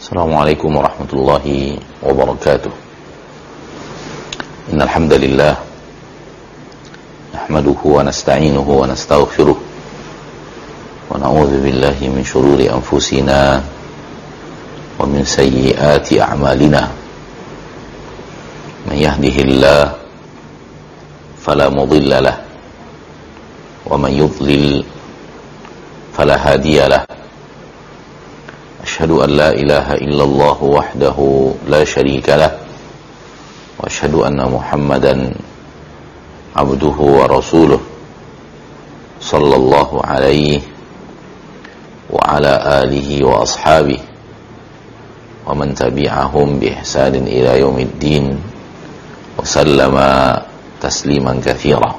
Assalamualaikum warahmatullahi wabarakatuh. Innal hamdalillah nahmaduhu wa nasta'inuhu wa nastaghfiruh wa na'udzu billahi min shururi anfusina wa min sayyiati a'malina. Man yahdihillahu fala mudilla lahu wa man yudlil fala hadiya lahu. Asyhadu an la ilaha illallah wahdahu la syarika lah wa asyhadu anna Muhammadan abduhu wa rasuluh sallallahu alaihi wa ala alihi wa ashabihi wa man tabi'ahum bi ihsanin ila yaumiddin wa sallama tasliman katsira.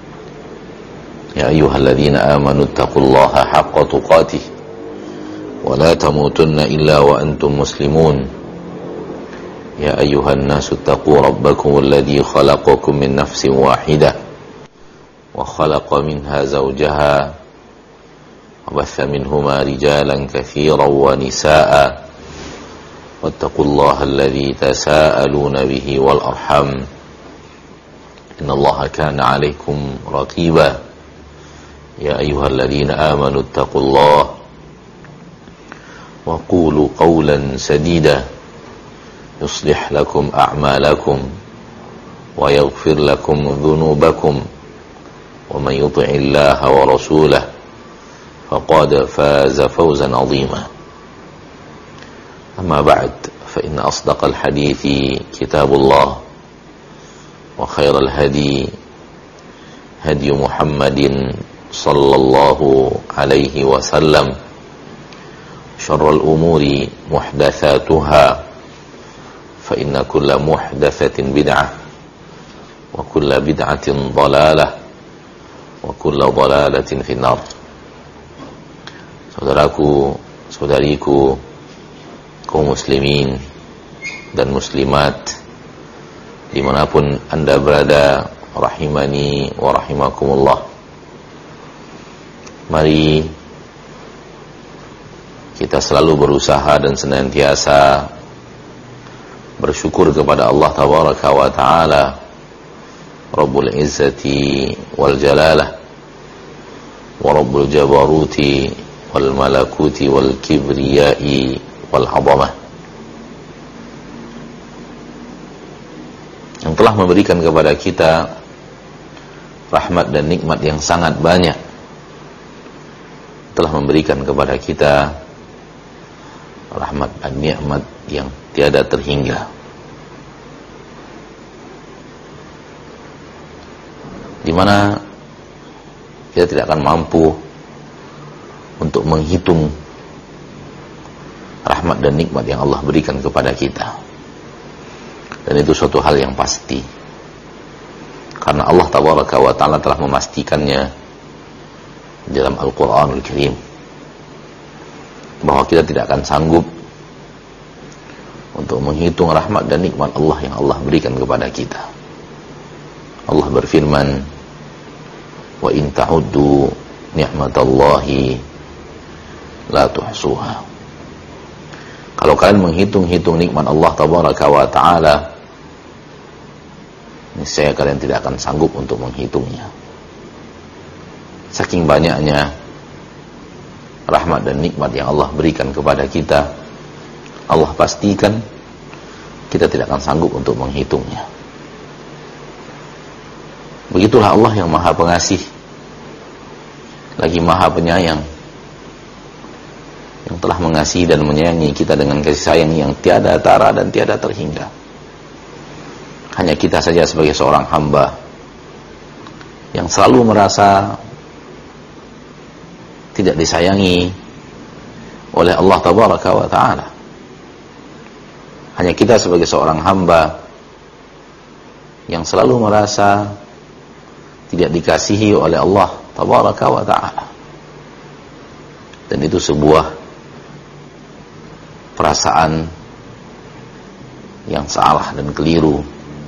Ya ayyuhalladzina amanu taqullaha haqqa tuqatih ولا تموتن إلا وأنتم مسلمون يا أيها الناس اتقوا ربكم الذي خلقكم من نفس واحدة وخلق منها زوجها وبث منهما رجالا كثيرا ونساء واتقوا الله الذي تساءلون به والأرحم إن الله كان عليكم رقيبا يا أيها الذين آمنوا اتقوا الله وقولوا قولا سديدا يصلح لكم أعمالكم ويغفر لكم ذنوبكم ومن يطع الله ورسوله فقد فاز فوزا عظيما. أما بعد فإن أصدق الحديث كتاب الله وخير الهدي هدي محمد صلى الله عليه وسلم شر الأمور محدثاتها فإن كل محدثة بدعة وكل بدعة ضلالة وكل ضلالة في النار. Saudaraku, saudariku, kaum muslimin dan muslimat dimanapun anda berada, rahimani wa rahimakumullah. Mari kita selalu berusaha dan senantiasa bersyukur kepada Allah Tabaraka wa Ta'ala, Rabbul Izzati wal Jalalah wa Rabbul Jabaruti wal Malakuti wal Kibriyai wal Azamah, yang telah memberikan kepada kita rahmat dan nikmat yang sangat banyak, telah memberikan kepada kita rahmat dan nikmat yang tiada terhingga, di mana kita tidak akan mampu untuk menghitung rahmat dan nikmat yang Allah berikan kepada kita. Dan itu suatu hal yang pasti, karena Allah Tabaraka wa Ta'ala telah memastikannya dalam Al-Quranul Karim, bahwa kita tidak akan sanggup untuk menghitung rahmat dan nikmat Allah yang Allah berikan kepada kita. Allah berfirman, wa in ta'uddu ni'matallahi la tuhsuha. Kalau kalian menghitung-hitung nikmat Allah Tabaraka wa Ta'ala, niscaya kalian tidak akan sanggup untuk menghitungnya. Saking banyaknya rahmat dan nikmat yang Allah berikan kepada kita, Allah pastikan kita tidak akan sanggup untuk menghitungnya. Begitulah Allah yang Maha Pengasih lagi Maha Penyayang, yang telah mengasihi dan menyayangi kita dengan kasih sayang yang tiada tara dan tiada terhingga. Hanya kita saja sebagai seorang hamba yang selalu merasa tidak disayangi oleh Allah Tabaraka wa Ta'ala. Hanya kita sebagai seorang hamba yang selalu merasa tidak dikasihi oleh Allah Tabaraka wa Ta'ala. Dan itu sebuah perasaan yang salah dan keliru,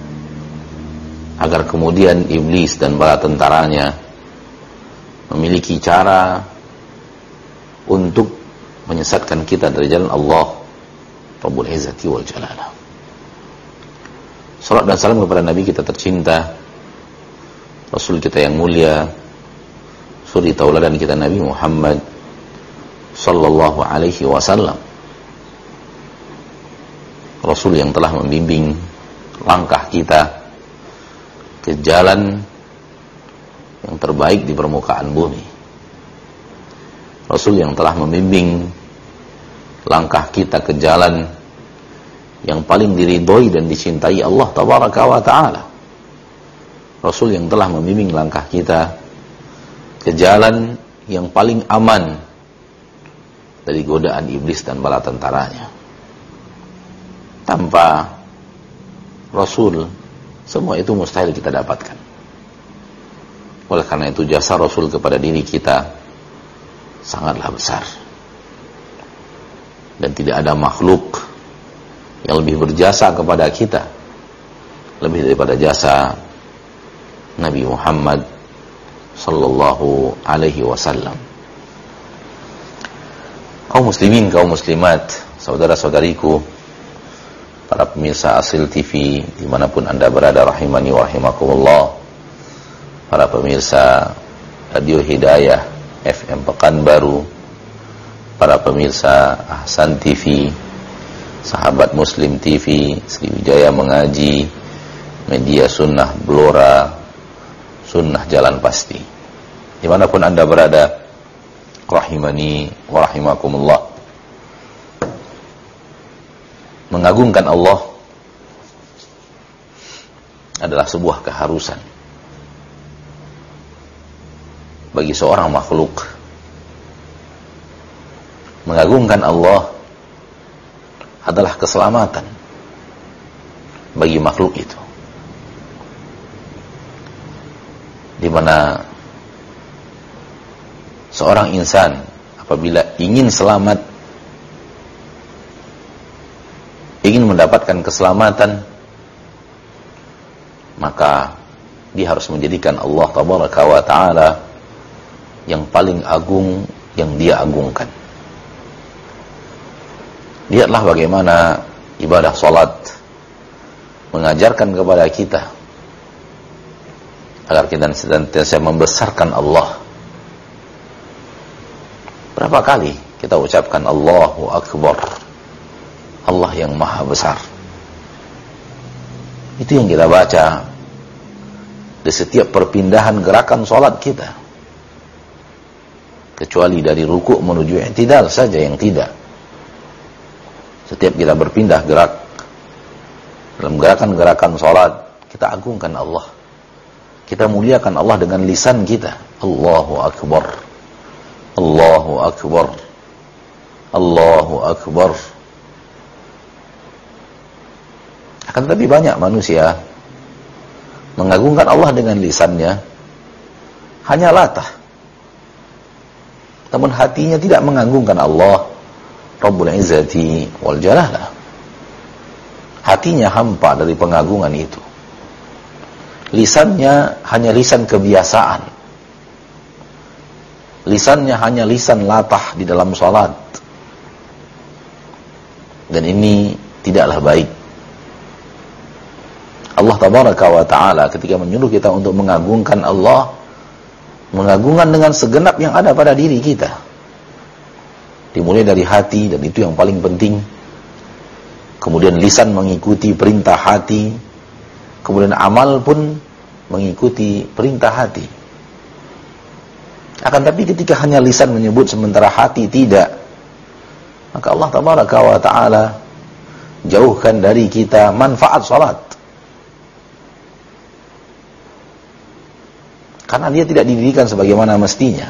agar kemudian iblis dan bala tentaranya memiliki cara untuk menyesatkan kita dari jalan Allah Rabbul Izzati wal Jalalah. Salat dan salam kepada Nabi kita tercinta, Rasul kita yang mulia, suri tauladan kita Nabi Muhammad sallallahu alaihi wasallam. Rasul yang telah membimbing langkah kita ke jalan yang terbaik di permukaan bumi. Rasul yang telah membimbing langkah kita ke jalan yang paling diridhoi dan dicintai Allah tabaraka wa ta'ala. Rasul yang telah membimbing langkah kita ke jalan yang paling aman dari godaan iblis dan bala tentaranya. Tanpa Rasul, semua itu mustahil kita dapatkan. Oleh karena itu jasa Rasul kepada diri kita sangatlah besar. Dan tidak ada makhluk yang lebih berjasa kepada kita lebih daripada jasa Nabi Muhammad sallallahu alaihi wasallam. Kaum muslimin, kaum muslimat, saudara-saudariku, para pemirsa Asil TV dimanapun anda berada, rahimani wa rahimakumullah, para pemirsa Radio Hidayah FM Pekanbaru, para pemirsa Ahsan TV, Sahabat Muslim TV, Sriwijaya Mengaji, Media Sunnah Blora, Sunnah Jalan Pasti, dimanapun anda berada, rahimani wa rahimakumullah. Mengagungkan Allah adalah sebuah keharusan bagi seorang makhluk. Mengagungkan Allah adalah keselamatan bagi makhluk itu, di mana seorang insan apabila ingin selamat, ingin mendapatkan keselamatan, maka dia harus menjadikan Allah tabaraka wa ta'ala yang paling agung yang dia agungkan. Lihatlah bagaimana ibadah salat mengajarkan kepada kita agar kita senantiasa membesarkan Allah. Berapa kali kita ucapkan Allahu Akbar, Allah yang maha besar. Itu yang kita baca di setiap perpindahan gerakan salat kita, kecuali dari ruku' menuju i'tidal saja yang tidak. Setiap kita berpindah gerak dalam gerakan-gerakan salat, kita agungkan Allah, kita muliakan Allah dengan lisan kita. Allahu Akbar, Allahu Akbar, Allahu Akbar. Akan tetapi banyak manusia mengagungkan Allah dengan lisannya, hanya latah, namun hatinya tidak mengagungkan Allah Rabbul Izzati wal Jalalah. Hatinya hampa dari pengagungan itu. Lisannya hanya lisan kebiasaan. Lisannya hanya lisan latah di dalam salat. Dan ini tidaklah baik. Allah tabaraka wa ta'ala ketika menyuruh kita untuk mengagungkan Allah, mengagungkan dengan segenap yang ada pada diri kita, dimulai dari hati, dan itu yang paling penting. Kemudian lisan mengikuti perintah hati, kemudian amal pun mengikuti perintah hati. Akan tapi ketika hanya lisan menyebut sementara hati tidak, maka Allah tabaraka wa ta'ala jauhkan dari kita manfaat salat. Karena dia tidak didirikan sebagaimana mestinya.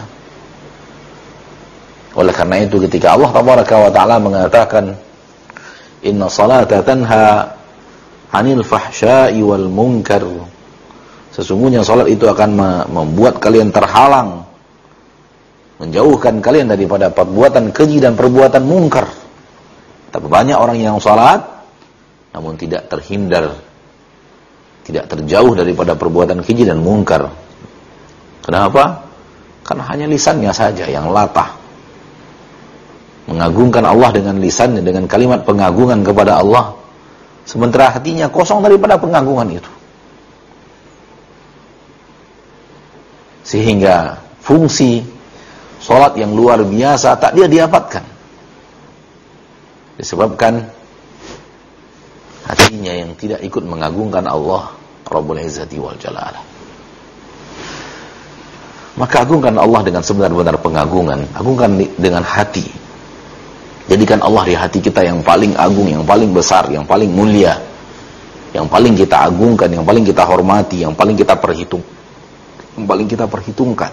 Oleh karena itu ketika Allah tabaraka wa ta'ala mengatakan inna salata tanha 'anil fahsya'i wal munkar, sesungguhnya salat itu akan membuat kalian terhalang, menjauhkan kalian daripada perbuatan keji dan perbuatan mungkar. Tapi banyak orang yang salat namun tidak terhindar, tidak terjauh daripada perbuatan keji dan mungkar. Kenapa? Karena hanya lisannya saja yang latah. mengagungkan Allah dengan lisannya, dengan kalimat pengagungan kepada Allah, sementara hatinya kosong daripada pengagungan itu. Sehingga fungsi sholat yang luar biasa tak dia dapatkan, disebabkan hatinya yang tidak ikut mengagungkan Allah Rabbul Izzati wal Jalalah. Maka agungkan Allah dengan sebenar-benar pengagungan, agungkan dengan hati. Jadikan Allah di hati kita yang paling agung, yang paling besar, yang paling mulia, yang paling kita agungkan, yang paling kita hormati, yang paling kita perhitungkan,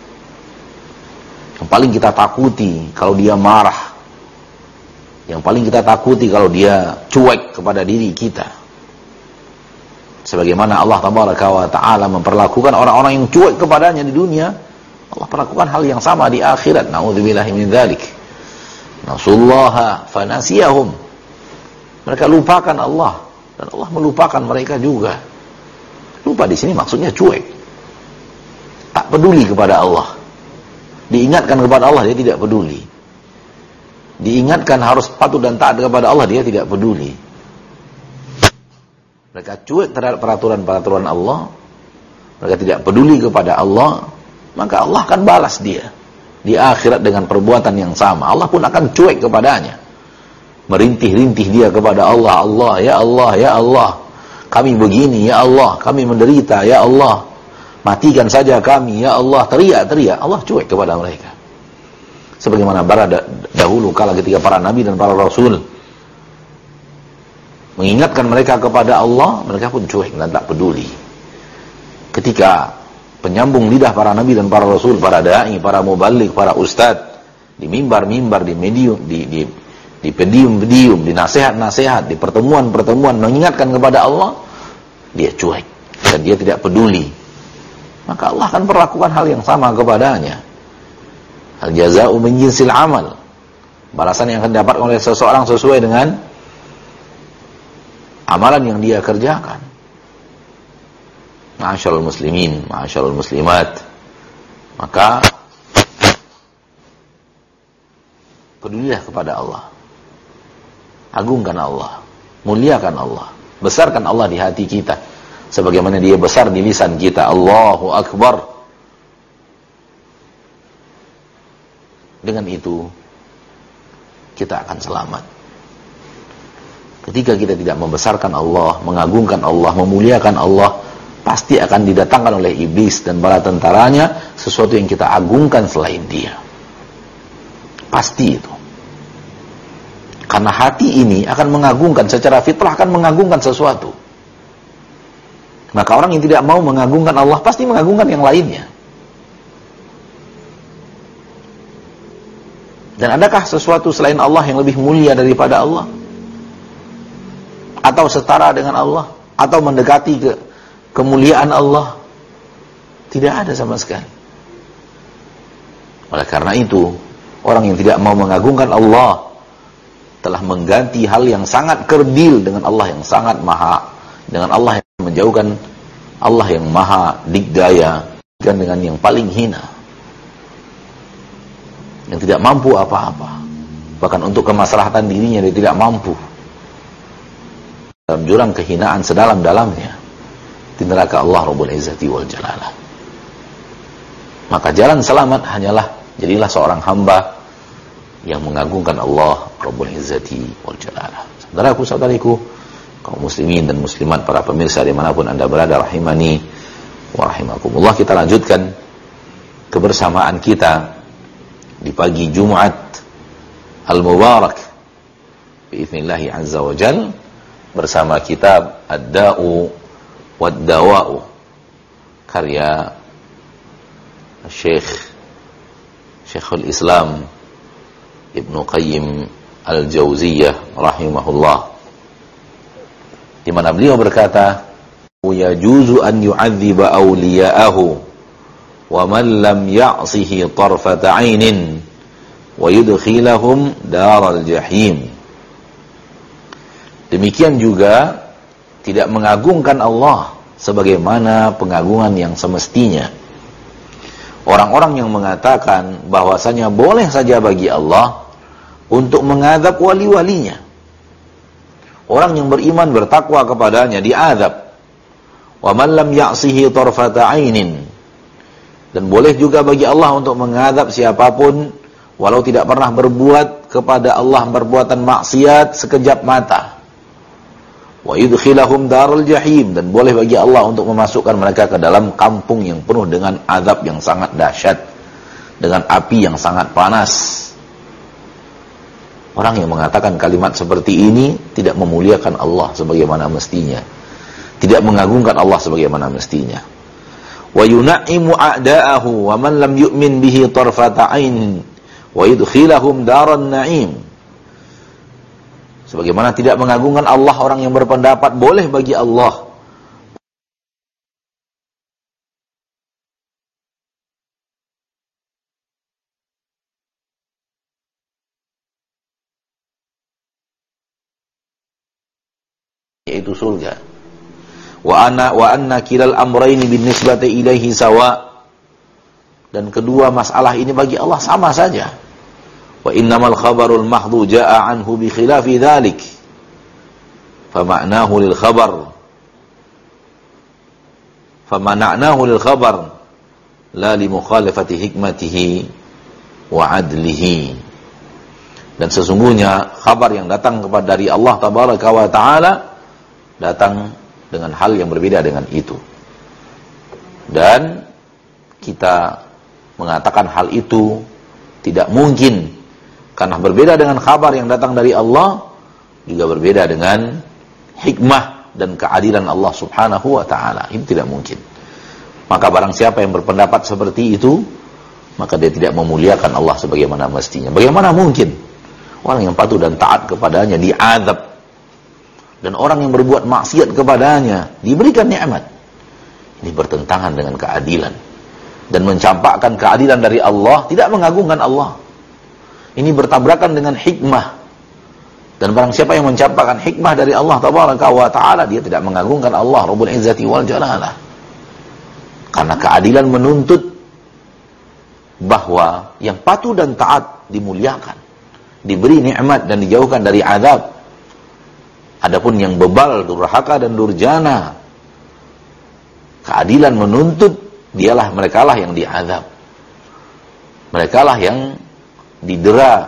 yang paling kita takuti kalau dia marah, yang paling kita takuti kalau dia cuek kepada diri kita. Sebagaimana Allah Tabaraka wa Ta'ala memperlakukan orang-orang yang cuek kepadanya di dunia, Allah perlakukan hal yang sama di akhirat. Na'udzubillahi min dzalik. Nasullaha fanasiyahum. Mereka lupakan Allah dan Allah melupakan mereka juga. Lupa di sini maksudnya cuek, tak peduli kepada Allah. Diingatkan kepada Allah, dia tidak peduli. Diingatkan harus patuh dan taat kepada Allah, dia tidak peduli. Mereka cuek terhadap peraturan-peraturan Allah, mereka tidak peduli kepada Allah, maka Allah akan balas dia di akhirat dengan perbuatan yang sama. Allah pun akan cuek kepadanya, merintih-rintih dia kepada Allah. Allah, ya Allah, ya Allah, kami begini, ya Allah, kami menderita, ya Allah, matikan saja kami, ya Allah, teriak-teriak. Allah cuek kepada mereka. Sebagaimana dahulu kala ketika para nabi dan para rasul mengingatkan mereka kepada Allah, mereka pun cuek dan tak peduli. Ketika penyambung lidah para nabi dan para rasul, para da'i, para muballigh, para ustadz, di mimbar-mimbar, di medium, di pedium-pedium, di nasihat-nasihat, di pertemuan-pertemuan mengingatkan kepada Allah, dia cuek dan dia tidak peduli. Maka Allah akan perlakukan hal yang sama kepadanya. Al jaza'u min jinsil amal. Balasan yang akan didapatkan oleh seseorang sesuai dengan amalan yang dia kerjakan. Ma'asyarul muslimin, ma'asyarul muslimat. Maka pedulilah kepada Allah. Agungkan Allah, muliakan Allah, besarkan Allah di hati kita sebagaimana dia besar di lisan kita. Allahu Akbar. Dengan itu kita akan selamat. Ketika kita tidak membesarkan Allah, mengagungkan Allah, memuliakan Allah, pasti akan didatangkan oleh iblis dan bala tentaranya sesuatu yang kita agungkan selain dia. Pasti itu. Karena hati ini akan mengagungkan, secara fitrah akan mengagungkan sesuatu. Maka orang yang tidak mau mengagungkan Allah pasti mengagungkan yang lainnya. Dan adakah sesuatu selain Allah yang lebih mulia daripada Allah? Atau setara dengan Allah? Atau mendekati kemuliaan Allah? Tidak ada sama sekali. Oleh karena itu, orang yang tidak mau mengagungkan Allah telah mengganti hal yang sangat kerdil dengan Allah yang sangat maha, dengan Allah yang menjauhkan, Allah yang maha dikdaya, dan dengan yang paling hina, yang tidak mampu apa-apa, bahkan untuk kemaslahatan dirinya dia tidak mampu, dalam jurang kehinaan sedalam-dalamnya di neraka Allah Rabbul Izzati wal Jalalah. Maka jalan selamat hanyalah jadilah seorang hamba yang mengagungkan Allah Rabbul Izzati wal Jalalah. Saudaraku-saudariku, kaum muslimin dan muslimat, para pemirsa dimanapun anda berada, rahimani wa rahimakumullah, kita lanjutkan kebersamaan kita di pagi Jumat Al-Mubarak biiznillah azza wa jal bersama kitab Ad-Da'u Wad-Dawa'u karya Syekhul Islam Ibnu Qayyim Al-Jauziyah rahimahullah, di mana beliau berkata, yajuzu an yu'adziba awliya'ahu wa man lam ya'sihi tarfata 'ainin wa yudkhilahum daral jahim. Demikian juga tidak mengagungkan Allah sebagaimana pengagungan yang semestinya. Orang-orang yang mengatakan bahwasanya boleh saja bagi Allah untuk mengadab wali-walinya. Orang yang beriman bertakwa kepadanya diadab. Wa man lam ya'sihi tarfata 'ainin. Dan boleh juga bagi Allah untuk mengadab siapapun walau tidak pernah berbuat kepada Allah perbuatan maksiat sekejap mata. Wa yudkhilahum darul jahim, dan boleh bagi Allah untuk memasukkan mereka ke dalam kampung yang penuh dengan azab yang sangat dahsyat, dengan api yang sangat panas. Orang yang mengatakan kalimat seperti ini tidak memuliakan Allah sebagaimana mestinya, tidak mengagungkan Allah sebagaimana mestinya. Wa yunaimu a'da'ahu wa man lam yu'min bihi tarfata 'ain wa yudkhilahum daran na'im. Sebagaimana tidak mengagungkan Allah orang yang berpendapat boleh bagi Allah yaitu surga. Wa anna kilal amrayni bin nisbati ilaihi sawa. Dan kedua masalah ini bagi Allah sama saja. Wa innamal khabarul mahdhu jaa'a anhu bi khilafi dzalik. Fama'nahu lil khabar. Famana'nahu lil khabar la li mukhalafati hikmatihi wa 'adlihi. Dan sesungguhnya kabar yang datang kepada dari Allah tabaraka wa taala datang dengan hal yang berbeda dengan itu. Dan kita mengatakan hal itu tidak mungkin karena berbeda dengan kabar yang datang dari Allah, juga berbeda dengan hikmah dan keadilan Allah subhanahu wa ta'ala. Itu tidak mungkin. Maka barang siapa yang berpendapat seperti itu, maka dia tidak memuliakan Allah sebagaimana mestinya. Bagaimana mungkin orang yang patuh dan taat kepadanya diazab, dan orang yang berbuat maksiat kepadanya diberikan nikmat? Ini bertentangan dengan keadilan, dan mencampakkan keadilan dari Allah, tidak mengagungkan Allah. Ini bertabrakan dengan hikmah. Dan barang siapa yang mencampakkan hikmah dari Allah tabaraka wa ta'ala, dia tidak mengagungkan Allah Rabbul Izzati wal Jalalah. Karena keadilan menuntut bahwa yang patuh dan taat dimuliakan, diberi nikmat dan dijauhkan dari azab. Adapun yang bebal, durhaka dan durjana, keadilan menuntut merekalah yang diazab. Merekalah yang didera,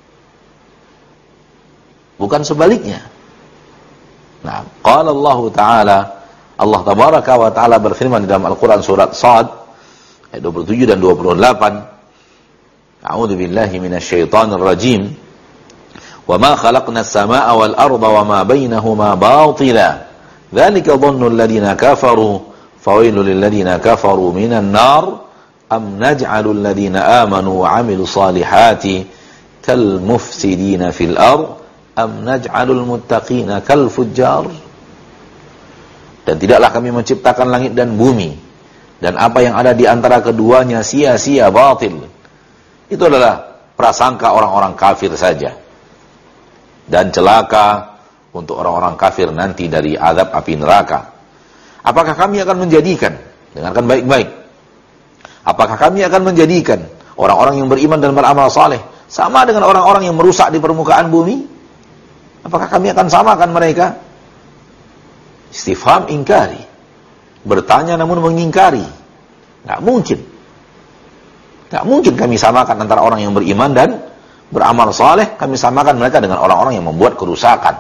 bukan sebaliknya. Nah, qala Allah Ta'ala, Allah tabaraka wa ta'ala berfirman di dalam Al-Quran surat Sad ayat 27 dan 28. A'udzu billahi minasyaitonir rajim. Wa ma khalaqna as-samaa'a wal arda wa ma bainahuma batila. Dzalika dhannu alladziina kafaru fawailul lil ladziina kafaru minan nar. Am naj'alul ladzina amanu wa 'amilus salihati kal mufsidina fil ard am naj'alul muttaqina kal fujjar. Dan tidaklah kami menciptakan langit dan bumi dan apa yang ada di antara keduanya sia-sia, batil. Itu adalah prasangka orang-orang kafir saja, dan celaka untuk orang-orang kafir nanti dari azab api neraka. Apakah kami akan menjadikan, dengarkan baik-baik, apakah kami akan menjadikan orang-orang yang beriman dan beramal saleh sama dengan orang-orang yang merusak di permukaan bumi? Apakah kami akan samakan mereka? Istifham ingkari. Bertanya namun mengingkari. Nggak mungkin. Nggak mungkin kami samakan antara orang yang beriman dan beramal saleh, kami samakan mereka dengan orang-orang yang membuat kerusakan.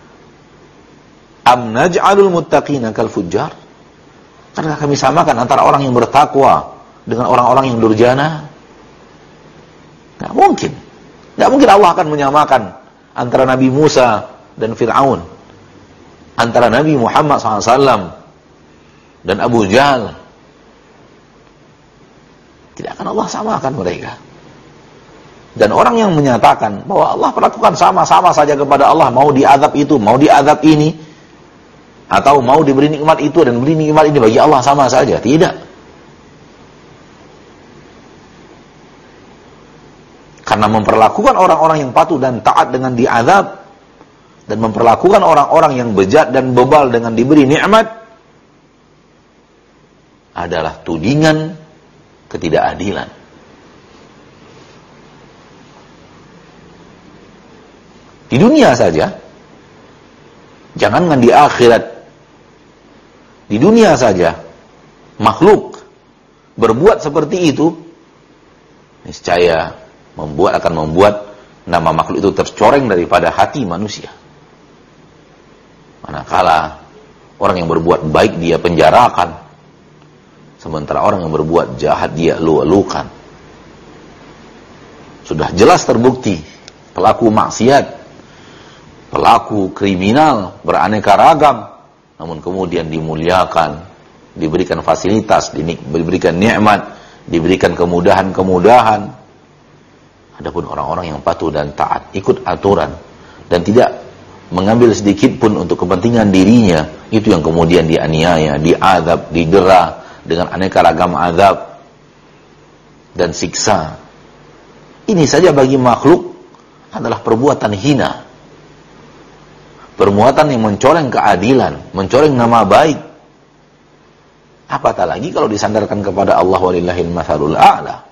Am naj'alul muttaqina kal fujjar? Karena kami samakan antara orang yang bertakwa dengan orang-orang yang durjana? Nggak mungkin. Nggak mungkin Allah akan menyamakan antara Nabi Musa dan Fir'aun, antara Nabi Muhammad SAW dan Abu Jahal. Tidak akan Allah samakan mereka. Dan orang yang menyatakan bahwa Allah perlakukan sama-sama saja kepada Allah, mau diazab itu, mau diazab ini, atau mau diberi nikmat itu dan beri nikmat ini, bagi Allah sama saja. Tidak. Karena memperlakukan orang-orang yang patuh dan taat dengan diazab, dan memperlakukan orang-orang yang bejat dan bebal dengan diberi nikmat adalah tudingan ketidakadilan. Di dunia saja, jangankan di akhirat, di dunia saja makhluk berbuat seperti itu, niscaya akan membuat nama makhluk itu tercoreng daripada hati manusia. Manakala orang yang berbuat baik dia penjarakan, sementara orang yang berbuat jahat dia elu-elukan. Sudah jelas terbukti pelaku maksiat, pelaku kriminal beraneka ragam, namun kemudian dimuliakan, diberikan fasilitas, diberikan nikmat, diberikan kemudahan-kemudahan. Adapun orang-orang yang patuh dan taat, ikut aturan dan tidak mengambil sedikit pun untuk kepentingan dirinya, itu yang kemudian dianiaya, diazab, didera dengan aneka ragam azab dan siksa. Ini saja bagi makhluk adalah perbuatan hina, perbuatan yang mencoreng keadilan, mencoreng nama baik. Apatah lagi kalau disandarkan kepada Allah, walillahil matsalul a'la.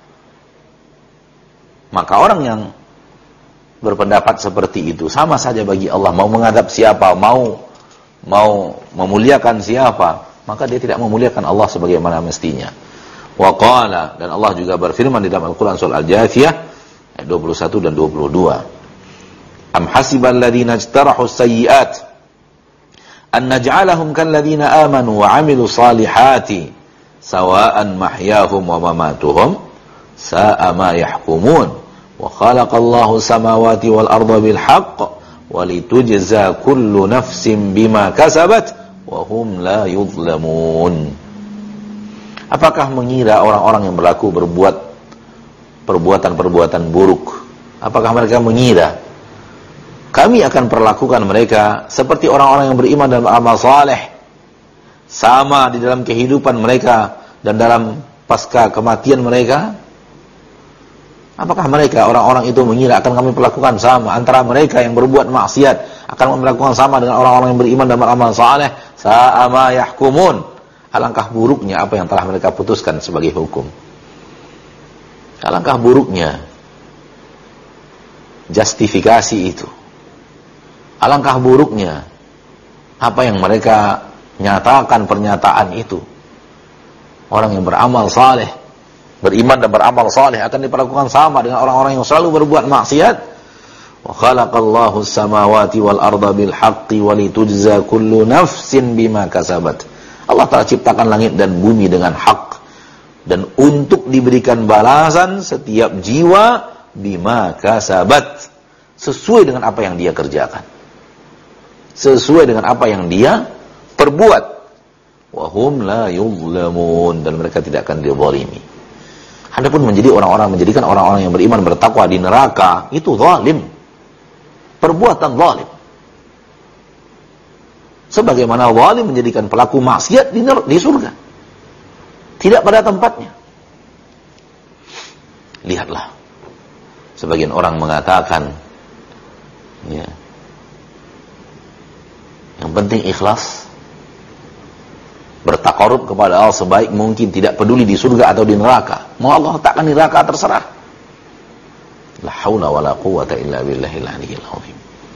Maka orang yang berpendapat seperti itu sama saja bagi Allah, mau mengadab siapa, mau memuliakan siapa, maka dia tidak memuliakan Allah sebagaimana mestinya. Wa qala, dan Allah juga berfirman di dalam Al-Qur'an surah Al-Jathiyah ayat 21 dan 22. Am hasibal ladzina ijtarahu sayyi'at an naj'alahum kal ladzina amanu wa 'amilus salihati sawa'an mahyahum wa mamatuhum sa'a ma yahkumun wa khalaqallahu samawati wal arda bil haqq wa litujza kullu nafsin bima kasabat wa hum la yuzlamun. Apakah mengira orang-orang yang berbuat perbuatan-perbuatan buruk, apakah mereka mengira kami akan perlakukan mereka seperti orang-orang yang beriman dan beramal saleh, sama di dalam kehidupan mereka dan dalam pasca kematian mereka? Apakah mereka, orang-orang itu mengira akan kami perlakukan sama antara mereka yang berbuat maksiat akan melakukan sama dengan orang-orang yang beriman dan beramal saleh? Sa'a ma yahkumun. Alangkah buruknya apa yang telah mereka putuskan sebagai hukum. Alangkah buruknya justifikasi itu. Alangkah buruknya apa yang mereka nyatakan pernyataan itu. Orang yang beramal saleh, beriman dan beramal saleh akan diperlakukan sama dengan orang-orang yang selalu berbuat maksiat. Wa khalaqallahu samawati wal arda bil haqqi wa litujza kullu nafsin bima kasabat. Allah telah ciptakan langit dan bumi dengan hak dan untuk diberikan balasan setiap jiwa bima kasabat, sesuai dengan apa yang dia kerjakan, sesuai dengan apa yang dia perbuat. Wa hum la yuzlamun, dan mereka tidak akan dizalimi. Adapun menjadikan orang-orang yang beriman bertakwa di neraka, itu zalim, perbuatan zalim. Sebagaimana zalim menjadikan pelaku maksiat di surga, tidak pada tempatnya. Lihatlah, sebagian orang mengatakan, ya, yang penting ikhlas, bertaqarrub kepada Allah sebaik mungkin, tidak peduli di surga atau di neraka. Mau Allah letakkan di neraka, terserah. La haula wala quwwata illa billahil aliyyil azim.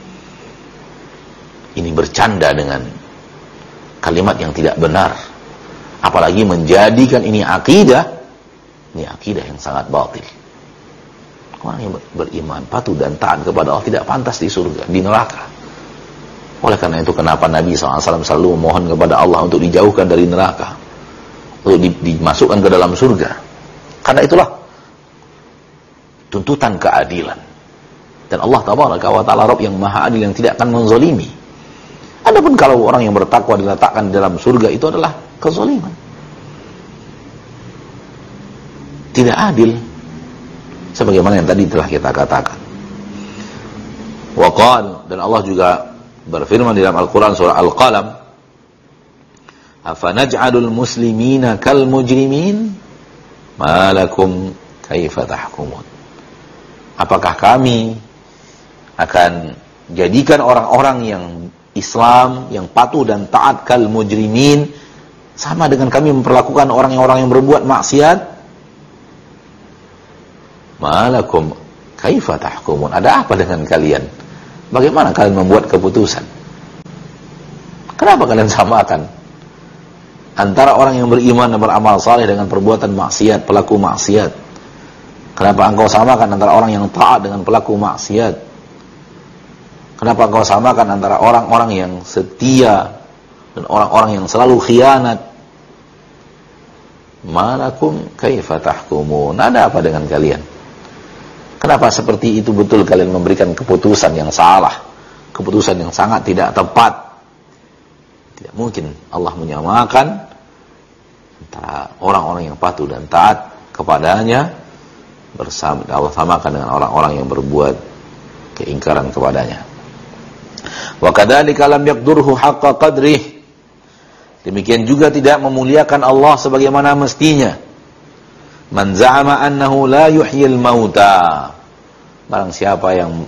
Ini bercanda dengan kalimat yang tidak benar, apalagi menjadikan ini akidah yang sangat batil. Orang yang beriman, patuh dan taat kepada Allah tidak pantas di surga, di neraka. Oleh karena itu kenapa Nabi SAW selalu memohon kepada Allah untuk dijauhkan dari neraka, untuk dimasukkan ke dalam surga. Karena itulah tuntutan keadilan. Dan Allah Tabaraka wa Ta'ala Rabb yang maha adil, yang tidak akan menzalimi. Adapun kalau orang yang bertakwa diletakkan di dalam surga, itu adalah kezaliman, tidak adil, sebagaimana yang tadi telah kita katakan. Wa qala, dan Allah juga berfirman di dalam Al-Quran surah Al-Qalam, afanaj'alul muslimina kal mujrimin ma lakum kaifa tahkumun. Apakah kami akan jadikan orang-orang yang Islam, yang patuh dan taat kal mujrimin, sama dengan kami memperlakukan orang-orang yang berbuat maksiat? Ma lakum kaifa tahkumun. Ada apa dengan kalian? Bagaimana kalian membuat keputusan? Kenapa kalian samakan antara orang yang beriman dan beramal saleh dengan perbuatan maksiat, pelaku maksiat? Kenapa engkau samakan antara orang yang taat dengan pelaku maksiat? Kenapa engkau samakan antara orang-orang yang setia dan orang-orang yang selalu khianat? Malakum kaifa tahkumun? Ada apa dengan kalian? Kenapa seperti itu betul kalian memberikan keputusan yang salah, keputusan yang sangat tidak tepat? Tidak mungkin Allah menyamakan antara orang-orang yang patuh dan taat kepadanya bersama Allah samakan dengan orang-orang yang berbuat keingkaran kepadanya. Wa kadzalika lam yaqdurhu haqqa qadrih. Demikian juga tidak memuliakan Allah sebagaimana mestinya. Man za'ama annahu la yuhyil mauta. Barang siapa yang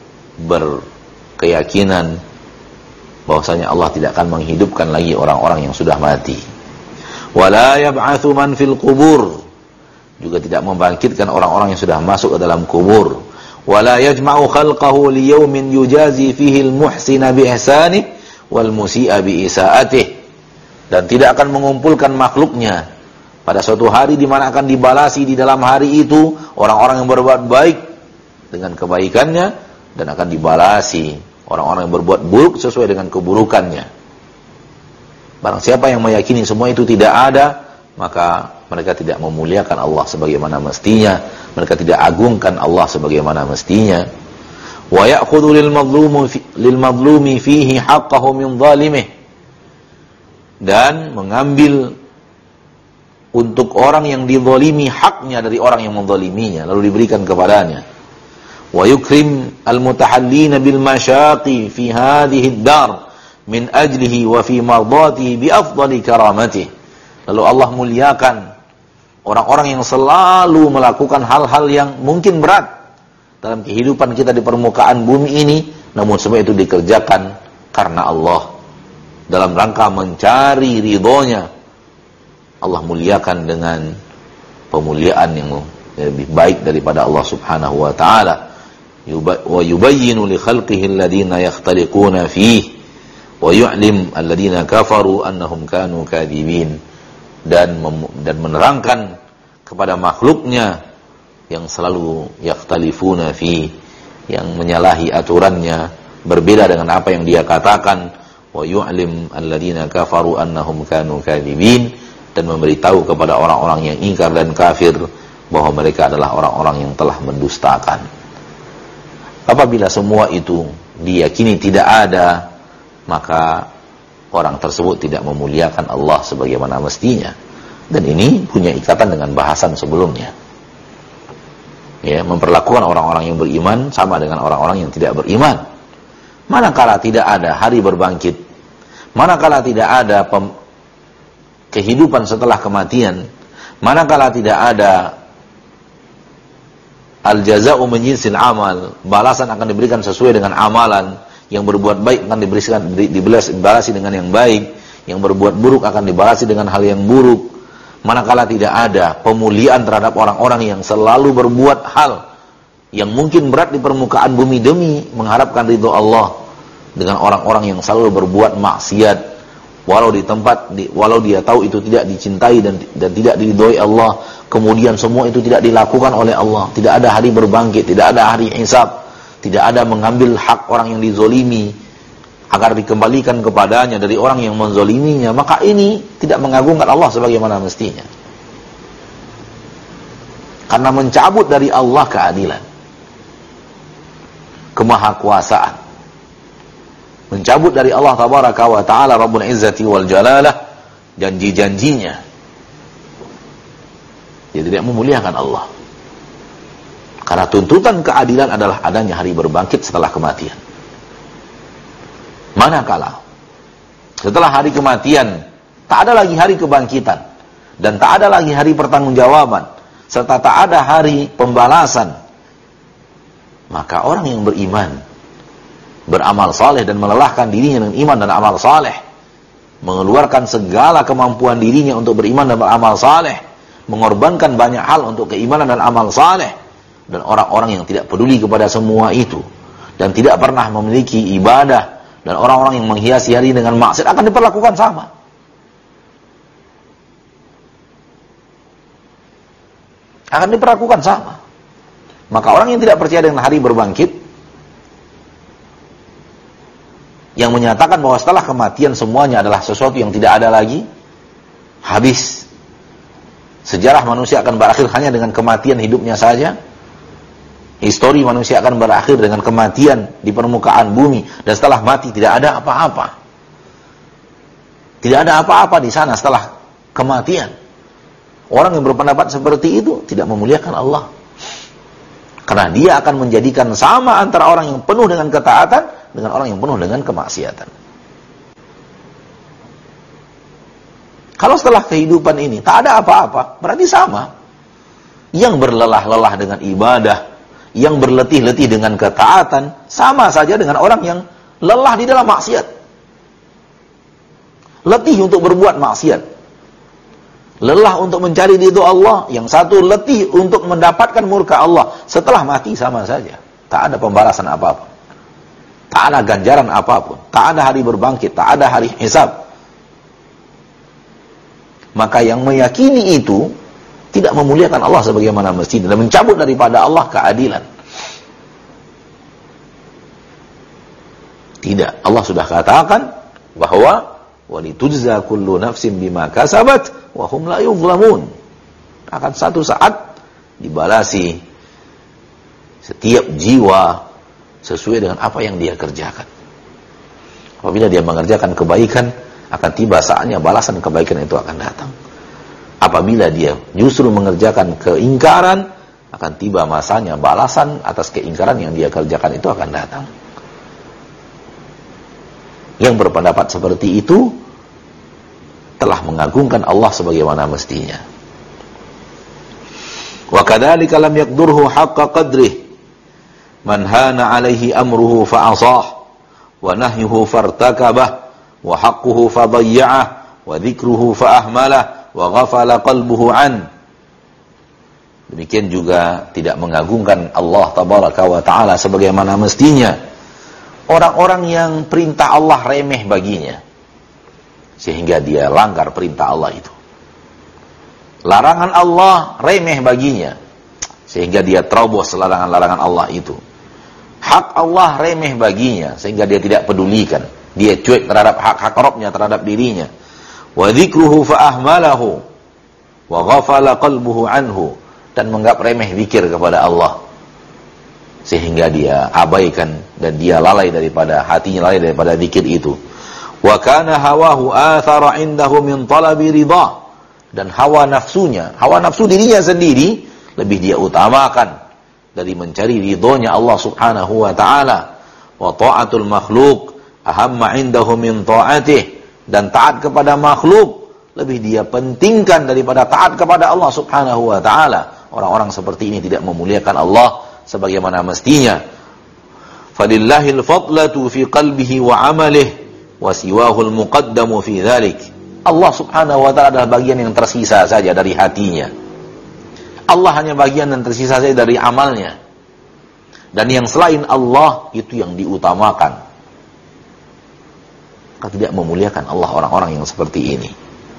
berkeyakinan bahwasanya Allah tidak akan menghidupkan lagi orang-orang yang sudah mati. Wala yab'atsu man fil qubur. Juga tidak membangkitkan orang-orang yang sudah masuk ke dalam kubur. Wala yajma'u khalqahu liyaumin yujazi fihi al-muhsina bi ihsanihi wal musii'a bi isaatihi. Dan tidak akan mengumpulkan makhluknya pada suatu hari di mana akan dibalasi di dalam hari itu orang-orang yang berbuat baik dengan kebaikannya dan akan dibalasi orang-orang yang berbuat buruk sesuai dengan keburukannya. Barang siapa yang meyakini semua itu tidak ada, maka mereka tidak memuliakan Allah sebagaimana mestinya, mereka tidak agungkan Allah sebagaimana mestinya. Wa ya'khudhu lil madlumi fihi haqqahu min zalimihi. Dan mengambil untuk orang yang dizalimi haknya dari orang yang menzaliminya lalu diberikan kepadanya. Wa yukrim al-mutahallina bil masyaqi fi hadhihi ad-dar min ajlihi wa fi mardatihi bi afdali karamatihi. Lalu Allah muliakan orang-orang yang selalu melakukan hal-hal yang mungkin berat dalam kehidupan kita di permukaan bumi ini, namun semua itu dikerjakan karena Allah, dalam rangka mencari ridhonya. Allah muliakan dengan pemuliaan yang lebih baik daripada Allah subhanahu wa ta'ala. Wa yubayyinu li khalqihi alladhina yakhtaliquna fihi wa yu'lim alladhina kafaru annahum kanu kadhibin. Dan menerangkan kepada makhluknya yang selalu yakhtalifuna fihi, yang menyalahi aturannya, berbeda dengan apa yang dia katakan. Wa yu'lim alladhina kafaru annahum kanu kadhibin, dan memberitahu kepada orang-orang yang ingkar dan kafir bahwa mereka adalah orang-orang yang telah mendustakan. Apabila semua itu diyakini tidak ada, maka orang tersebut tidak memuliakan Allah sebagaimana mestinya. Dan ini punya ikatan dengan bahasan sebelumnya. Ya, memperlakukan orang-orang yang beriman sama dengan orang-orang yang tidak beriman. Manakala tidak ada hari berbangkit, manakala tidak ada kehidupan setelah kematian, manakala tidak ada al-jaza'u min jinsil amal, balasan akan diberikan sesuai dengan amalan, yang berbuat baik akan dibalasi dengan yang baik, yang berbuat buruk akan dibalasi dengan hal yang buruk. Manakala tidak ada pemuliaan terhadap orang-orang yang selalu berbuat hal yang mungkin berat di permukaan bumi demi mengharapkan ridho Allah, dengan orang-orang yang selalu berbuat maksiat walau dia tahu itu tidak dicintai dan tidak diridhoi Allah, kemudian semua itu tidak dilakukan oleh Allah. Tidak ada hari berbangkit, tidak ada hari hisab, tidak ada mengambil hak orang yang dizolimi agar dikembalikan kepadanya dari orang yang menzoliminya, maka ini tidak mengagungkan Allah sebagaimana mestinya, karena mencabut dari Allah keadilan, kemahakuasaan, mencabut dari Allah tabaraka wa ta'ala Rabbul Izzati wal Jalalah janji-janjinya. Dia tidak memuliakan Allah, karena tuntutan keadilan adalah adanya hari berbangkit setelah kematian. Manakala setelah hari kematian tak ada lagi hari kebangkitan, dan tak ada lagi hari pertanggungjawaban, serta tak ada hari pembalasan, maka orang yang beriman, beramal saleh dan melelahkan dirinya dengan iman dan amal saleh, mengeluarkan segala kemampuan dirinya untuk beriman dan beramal saleh, mengorbankan banyak hal untuk keimanan dan amal saleh, dan orang-orang yang tidak peduli kepada semua itu, dan tidak pernah memiliki ibadah, dan orang-orang yang menghiasi hari dengan maksiat akan diperlakukan sama. Akan diperlakukan sama. Maka orang yang tidak percaya dengan hari berbangkit, yang menyatakan bahwa setelah kematian semuanya adalah sesuatu yang tidak ada lagi, habis. Sejarah manusia akan berakhir hanya dengan kematian hidupnya saja. Histori manusia akan berakhir dengan kematian di permukaan bumi, dan setelah mati tidak ada apa-apa. Tidak ada apa-apa di sana setelah kematian. Orang yang berpendapat seperti itu tidak memuliakan Allah. Karena dia akan menjadikan sama antara orang yang penuh dengan ketaatan dengan orang yang penuh dengan kemaksiatan. Kalau setelah kehidupan ini tak ada apa-apa, berarti sama. Yang berlelah-lelah dengan ibadah, yang berletih-letih dengan ketaatan, sama saja dengan orang yang lelah di dalam maksiat. Letih untuk berbuat maksiat. Lelah untuk mencari ridho Allah, yang satu letih untuk mendapatkan murka Allah. Setelah mati sama saja. Tak ada pembalasan apapun. Tak ada ganjaran apapun. Tak ada hari berbangkit, tak ada hari hisab. Maka yang meyakini itu tidak memuliakan Allah sebagaimana mestinya dan mencabut daripada Allah keadilan. Tidak, Allah sudah katakan bahwa walitujza kullu nafsin bima kasabat wa hum la yuzlamun. Akan satu saat dibalasi setiap jiwa sesuai dengan apa yang dia kerjakan. Apabila dia mengerjakan kebaikan, akan tiba saatnya balasan kebaikan itu akan datang. Apabila dia justru mengerjakan keingkaran, akan tiba masanya balasan atas keingkaran yang dia kerjakan itu akan datang. Yang berpendapat seperti itu telah mengagungkan Allah sebagaimana mestinya. Wa kadzalika lam yaqdurhu haqqa qadrih man hana alaihi amruhu fa'asah wa nahyuhu fartakabah wa haqquhu fadayya'ah wa dhikruhu fa'ahmalah wa ghafala qalbuhu an. Demikian juga tidak mengagungkan Allah tabaraka wa ta'ala sebagaimana mestinya orang-orang yang perintah Allah remeh baginya, sehingga dia langgar perintah Allah itu. Larangan Allah remeh baginya, sehingga dia terobos larangan-larangan Allah itu. Hak Allah remeh baginya, sehingga dia tidak pedulikan. Dia cuek terhadap hak-hak Rabbnya terhadap dirinya. Wa dzikruhu fa'ahmalahu wa ghafala qalbuhu anhu, dan menganggap remeh zikir kepada Allah, sehingga dia abaikan dan dia lalai daripada hatinya, lalai daripada zikir itu. Wa kana hawahu athara indahu min talabi ridha, dan hawa nafsunya, hawa nafsu dirinya sendiri lebih dia utamakan dari mencari ridhonya Allah Subhanahu wa taala. Wa ta'atul makhluq ahamma indahu min ta'atih, dan taat kepada makhluk lebih dia pentingkan daripada taat kepada Allah Subhanahu wa taala. Orang-orang seperti ini tidak memuliakan Allah sebagaimana mestinya. Falillahil fadlatu fi qalbihi wa amalihi wa siwahul muqaddamu fi dzalik. Allah Subhanahu wa taala adalah bagian yang tersisa saja dari hatinya. Allah hanya bagian yang tersisa saja dari amalnya. Dan yang selain Allah itu yang diutamakan. Maka tidak memuliakan Allah orang-orang yang seperti ini.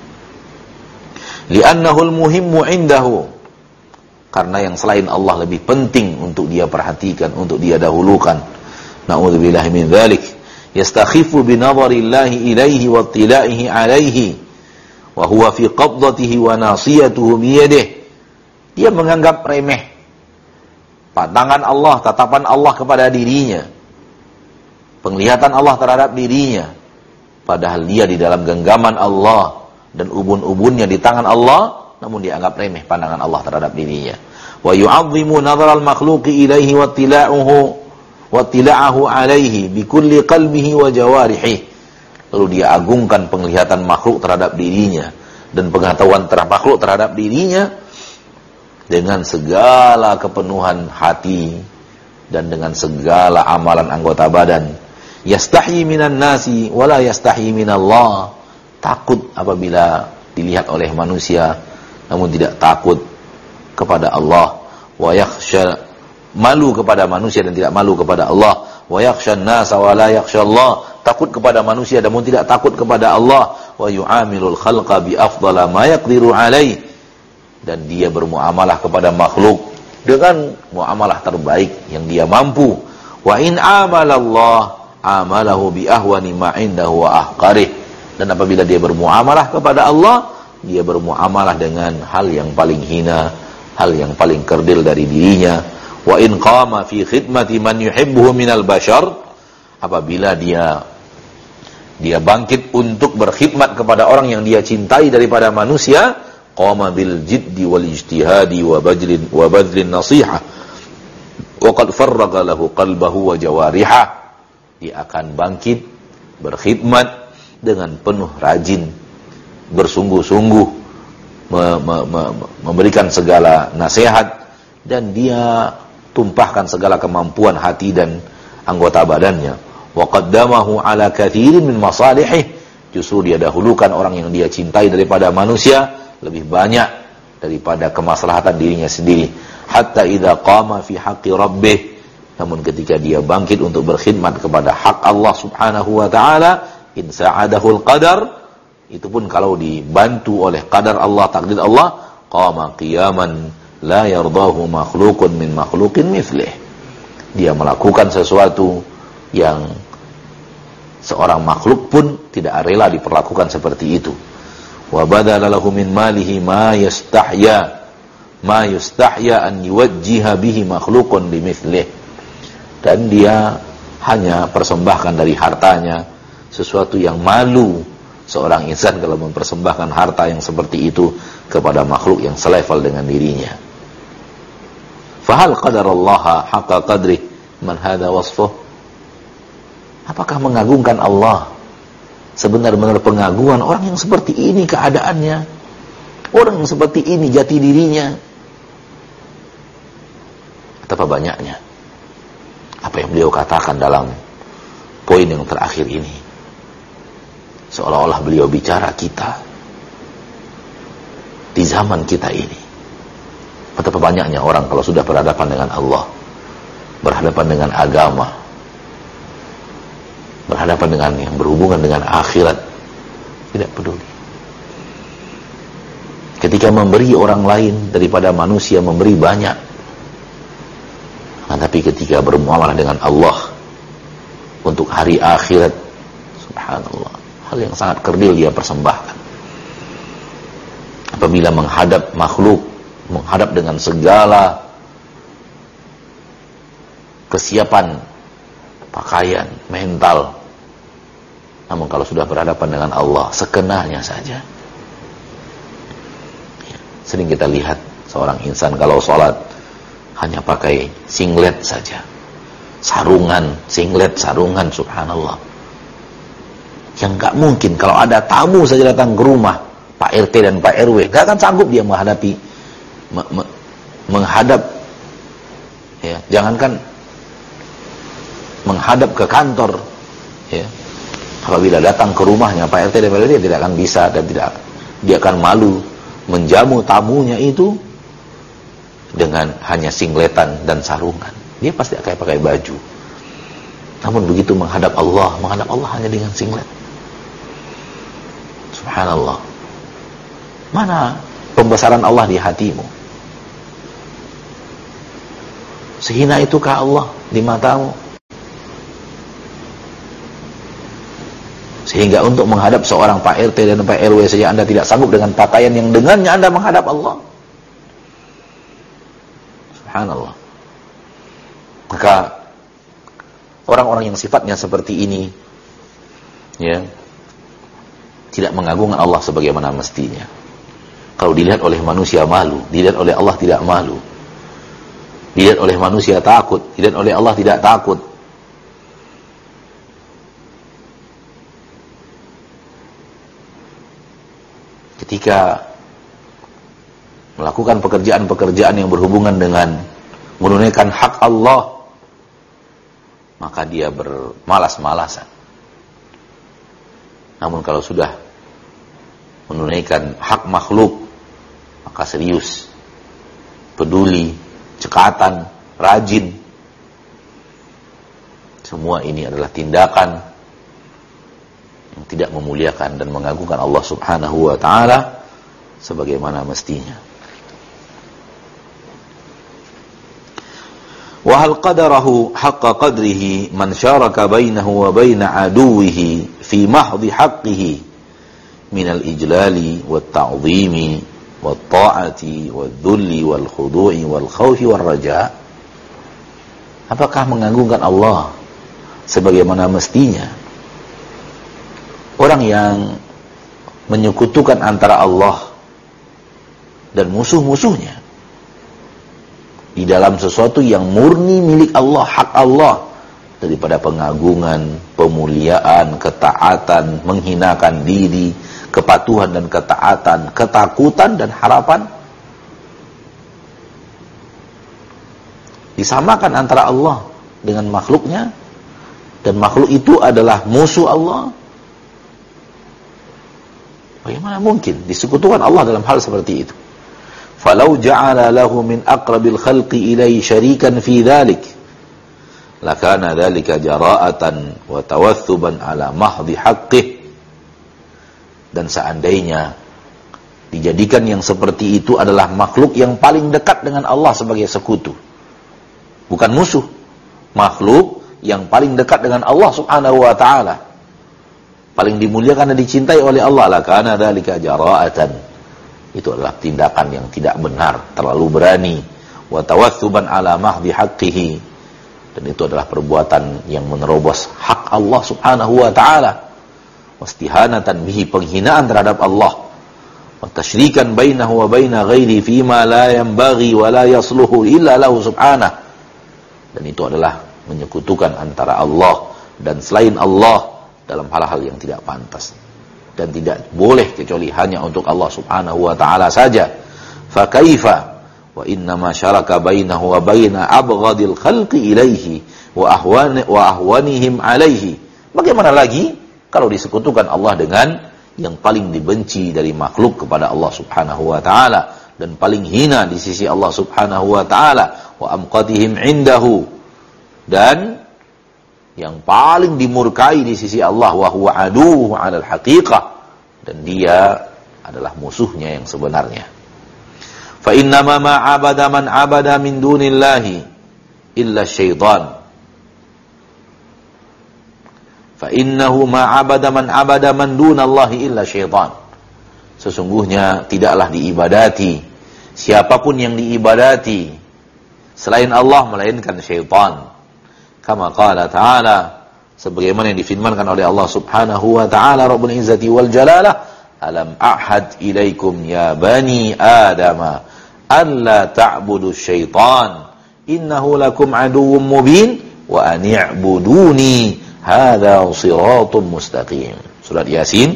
Li'annahul muhimmu indahu, karena yang selain Allah lebih penting untuk dia perhatikan, untuk dia dahulukan. Na'udzubillahi min dzalik. Yastakhifu bi nadharillahi ilaihi wa ittila'ihi alaihi wa huwa fi qabdatihi wa nasiyatuhu bi yadihi. Dia menganggap remeh pandangan Allah, tatapan Allah kepada dirinya, penglihatan Allah terhadap dirinya, padahal dia di dalam genggaman Allah dan ubun-ubunnya di tangan Allah, namun dia anggap remeh pandangan Allah terhadap dirinya. Wa yu'azzimu nadharal makhluqi ilaihi wa tila'ahu alaihi bi kulli qalbihi wa jawarihi. Lalu dia agungkan penglihatan makhluk terhadap dirinya dan pengetahuan terhadap makhluk terhadap dirinya dengan segala kepenuhan hati dan dengan segala amalan anggota badan. Yastahi minan nasi wa la yastahi minallah. Takut apabila dilihat oleh manusia, namun tidak takut kepada Allah. Wa yakhsha, malu kepada manusia dan tidak malu kepada Allah. wa yakhshan nasa wa la yakhshallah, takut kepada manusia namun tidak takut kepada Allah, wa yu'amilul khalqa bi afdala ma yaqdiru alaih, dan dia bermuamalah kepada makhluk dengan muamalah terbaik yang dia mampu. Wa in amalallah amalahu bi ahwani ma indahu wa ahqarih, dan apabila dia bermuamalah kepada Allah, dia bermuamalah dengan hal yang paling hina, hal yang paling kerdil dari dirinya. Wa in qama fi khidmati man yuhibbuhu minal bashar, apabila dia bangkit untuk berkhidmat kepada orang yang dia cintai daripada manusia, qama bil jiddi wal ijtihadi wa badlin nasihah wa qad farraga lahu qalbahu wa jawarihah, dia akan bangkit berkhidmat dengan penuh rajin, bersungguh-sungguh memberikan segala nasihat, dan dia tumpahkan segala kemampuan hati dan anggota badannya. Wa qaddamahu ala katsirin min masalihih, justru dia dahulukan orang yang dia cintai daripada manusia lebih banyak daripada kemaslahatan dirinya sendiri. Hatta idza qama fi haqqi rabbih, namun ketika dia bangkit untuk berkhidmat kepada hak Allah Subhanahu wa taala, in sa'adahul qadar, itu pun kalau dibantu oleh qadar Allah, takdir Allah, qama qiyaman la yardahu makhluqun min makhluqin mithlih, dia melakukan sesuatu yang seorang makhluk pun tidak rela diperlakukan seperti itu. Wa badala lahu min malihi ma yastahya an yuwajjiha bihi makhluqun limithlih, dan dia hanya persembahkan dari hartanya sesuatu yang malu seorang insan kalau mempersembahkan harta yang seperti itu kepada makhluk yang selevel dengan dirinya. Fahal qadarallaha haqqa qadrih man hadha wasfuh, apakah mengagungkan Allah sebenar-benar pengagungan orang yang seperti ini keadaannya, orang yang seperti ini jati dirinya? Betapa banyaknya apa yang beliau katakan dalam poin yang terakhir ini, seolah-olah beliau bicara kita di zaman kita ini. Betapa banyaknya orang kalau sudah berhadapan dengan Allah, berhadapan dengan agama, berhadapan dengan yang berhubungan dengan akhirat, tidak peduli. Ketika memberi orang lain daripada manusia memberi banyak, tapi ketika bermuamalah dengan Allah untuk hari akhirat, subhanallah, hal yang sangat kerdil dia persembahkan. Apabila menghadap makhluk, menghadap dengan segala kesiapan pakaian, mental, namun kalau sudah berhadapan dengan Allah, sekenanya saja. Sering kita lihat seorang insan kalau sholat hanya pakai singlet saja, sarungan, singlet, sarungan, subhanallah. Yang gak mungkin kalau ada tamu saja datang ke rumah Pak RT dan Pak RW, gak akan sanggup dia menghadapi menghadap, ya, jangankan menghadap ke kantor, ya, apabila datang ke rumahnya Pak RT dan Pak RW, dia tidak akan bisa, dan dia akan malu menjamu tamunya itu dengan hanya singletan dan sarungan. Dia pasti akan pakai baju. Namun begitu menghadap Allah hanya dengan singlet. Subhanallah. Mana pembesaran Allah di hatimu? Sehina itukah Allah di matamu? Sehingga untuk menghadap seorang Pak RT dan Pak RW saja Anda tidak sanggup dengan pakaian yang dengannya Anda menghadap Allah. Subhanallah. Maka orang-orang yang sifatnya seperti ini, ya, tidak mengagungkan Allah sebagaimana mestinya. Kalau dilihat oleh manusia malu, dilihat oleh Allah tidak malu. Dilihat oleh manusia takut, dilihat oleh Allah tidak takut. Ketika melakukan pekerjaan-pekerjaan yang berhubungan dengan menunaikan hak Allah, maka dia bermalas-malasan. Namun kalau sudah menunaikan hak makhluk, maka serius, peduli, cekatan, rajin. Semua ini adalah tindakan yang tidak memuliakan dan mengagungkan Allah Subhanahu wa ta'ala sebagaimana mestinya. Wa hal qadarahu haqqa qadrihi man syaraka bainahu wa baina aduwihi fi mahdhi haqqihi min al-ijlali wat ta'zimi wat ta'ati wad dhulli wal khudu'i wal khawfi war raja'. Apakah mengagungkan Allah sebagaimana mestinya orang yang menyekutukan antara Allah dan musuh-musuhnya di dalam sesuatu yang murni milik Allah, hak Allah, daripada pengagungan, pemuliaan, ketaatan, menghinakan diri, kepatuhan dan ketaatan, ketakutan dan harapan. Disamakan antara Allah dengan makhluknya, dan makhluk itu adalah musuh Allah. Bagaimana mungkin disekutukan Allah dalam hal seperti itu? Falau ja'ala lahu min aqrabil khalqi ilaihi syarikan fi dhalik lakana dhalika jara'atan wa tawathuban ala mahdhi haqqih. Dan seandainya dijadikan yang seperti itu adalah makhluk yang paling dekat dengan Allah sebagai sekutu, bukan musuh, makhluk yang paling dekat dengan Allah Subhanahu wa ta'ala, paling dimuliakan dan dicintai oleh Allah, lakana dzalika jara'atan, itu adalah tindakan yang tidak benar, terlalu berani, wa tawatsuban ala mahdhi haqqihi, dan itu adalah perbuatan yang menerobos hak Allah Subhanahu wa ta'ala, wastihanatan bihi, penghinaan terhadap Allah, wa tasyrikan bainahu wa baina ghairi fima la yanbaghi wa la yasluhu illa lahu subhanahu, dan itu adalah menyekutukan antara Allah dan selain Allah dalam hal-hal yang tidak pantas dan tidak boleh kecuali hanya untuk Allah Subhanahu wa ta'ala saja. Fa kaifa wa inna ma syaraka bainahu wa baina abghadil khalqi ilaihi wa ahwanihim alaihi. Bagaimana lagi kalau disekutukan Allah dengan yang paling dibenci dari makhluk kepada Allah Subhanahu wa ta'ala dan paling hina di sisi Allah Subhanahu wa ta'ala, wa amqatihim indahu, dan yang paling dimurkai di sisi Allah, wa huwa aduwwu 'alal haqiqah, dan dia adalah musuhnya yang sebenarnya. Fa inna ma abada man abada min dunillahi illa syaitan. Fa innahu ma abada man dunallahi illa syaitan. Sesungguhnya tidaklah diibadati siapapun yang diibadati selain Allah melainkan syaitan. Kama qala ta'ala, sebagaimana yang difirmankan oleh Allah Subhanahu wa ta'ala Rabbul Izzati wal Jalalah, alam ahad ilaikum ya bani adama alla ta'budu syaitan innahu lakum aduwwum mubin wa an i'buduni hadza shiratum mustaqim. Surat Yasin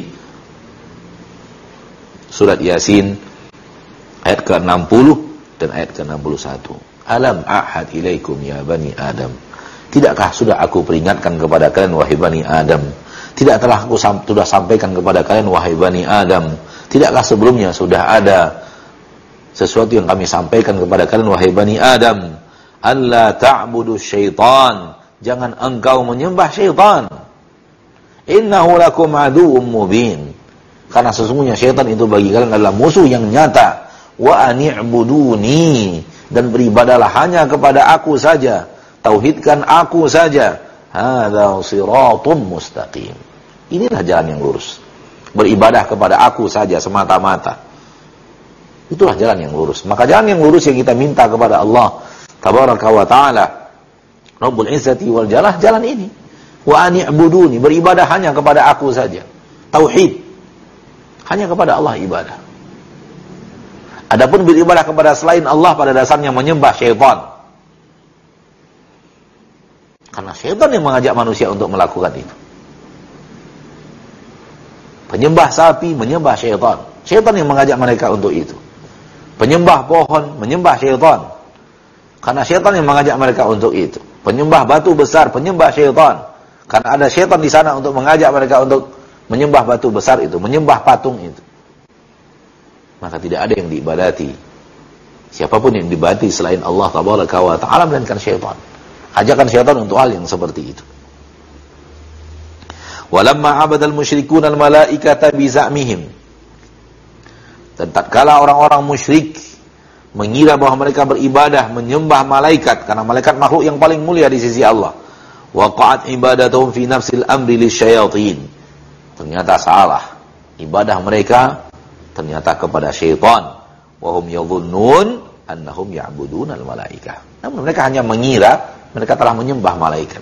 ayat ke-60 dan ayat ke-61. Alam ahad ilaikum ya bani adam, tidakkah sudah aku peringatkan kepada kalian wahai Bani Adam? Tidak telah aku sudah sampaikan kepada kalian wahai Bani Adam? Tidakkah sebelumnya sudah ada sesuatu yang kami sampaikan kepada kalian wahai Bani Adam? Alla ta'budu syaitan, jangan engkau menyembah syaitan. Innahu lakum aduwwum mubin, karena sesungguhnya syaitan itu bagi kalian adalah musuh yang nyata. Wa ani'buduni, dan beribadalah hanya kepada aku saja, tauhidkan aku saja. Hadza shiratum mustaqim, inilah jalan yang lurus. Beribadah kepada aku saja semata-mata, itulah jalan yang lurus. Maka jalan yang lurus yang kita minta kepada Allah tabaraka wa ta'ala Rabbul Izzati wal Jalalah, jalan ini. Wa ani'buduni, beribadah hanya kepada aku saja, tauhid, hanya kepada Allah ibadah. Adapun beribadah kepada selain Allah pada dasarnya menyembah syaitan, karena syaitan yang mengajak manusia untuk melakukan itu. Penyembah sapi menyembah syaitan, syaitan yang mengajak mereka untuk itu. Penyembah pohon menyembah syaitan, karena syaitan yang mengajak mereka untuk itu. Penyembah batu besar penyembah syaitan, karena ada syaitan di sana untuk mengajak mereka untuk menyembah batu besar itu, menyembah patung itu. Maka tidak ada yang diibadati, siapapun yang diibadati selain Allah tabaraka wa ta'ala melainkan syaitan. Ajakan syaitan untuk hal yang seperti itu. Walamma 'abadal musyrikuna al-malaikata bi za'mihim. Dan tatkala orang-orang musyrik mengira bahwa mereka beribadah menyembah malaikat, karena malaikat makhluk yang paling mulia di sisi Allah. Waqa'at ibadatuhum fi nafsil amri lisyayatin. Ternyata salah. Ibadah mereka ternyata kepada syaitan. Wa hum yadhunnun annahum ya'budunal malaikah. Namun mereka hanya mengira mereka telah menyembah malaikat.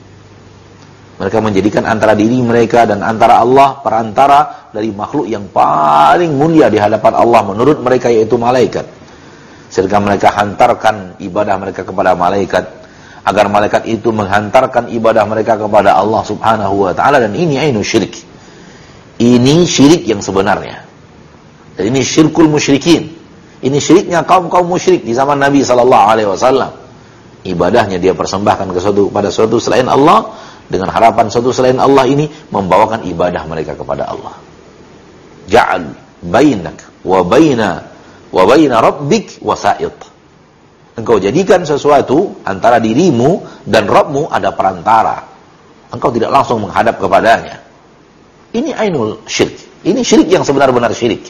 Mereka menjadikan antara diri mereka dan antara Allah perantara dari makhluk yang paling mulia di hadapan Allah menurut mereka, yaitu malaikat. Sehingga mereka hantarkan ibadah mereka kepada malaikat, agar malaikat itu menghantarkan ibadah mereka kepada Allah Subhanahu wa taala, dan ini ainu syirik. Ini syirik yang sebenarnya. Dan ini syirkul musyrikin. Ini syiriknya kaum-kaum musyrik di zaman Nabi sallallahu alaihi wasallam. Ibadahnya dia persembahkan kepada suatu selain Allah, dengan harapan suatu selain Allah ini membawakan ibadah mereka kepada Allah. Ja'al bainak wa baina rabbik wasa'id. Engkau jadikan sesuatu antara dirimu dan Rabbmu ada perantara. Engkau tidak langsung menghadap kepadanya. Ini ainul syirik. Ini syirik yang sebenar-benar syirik.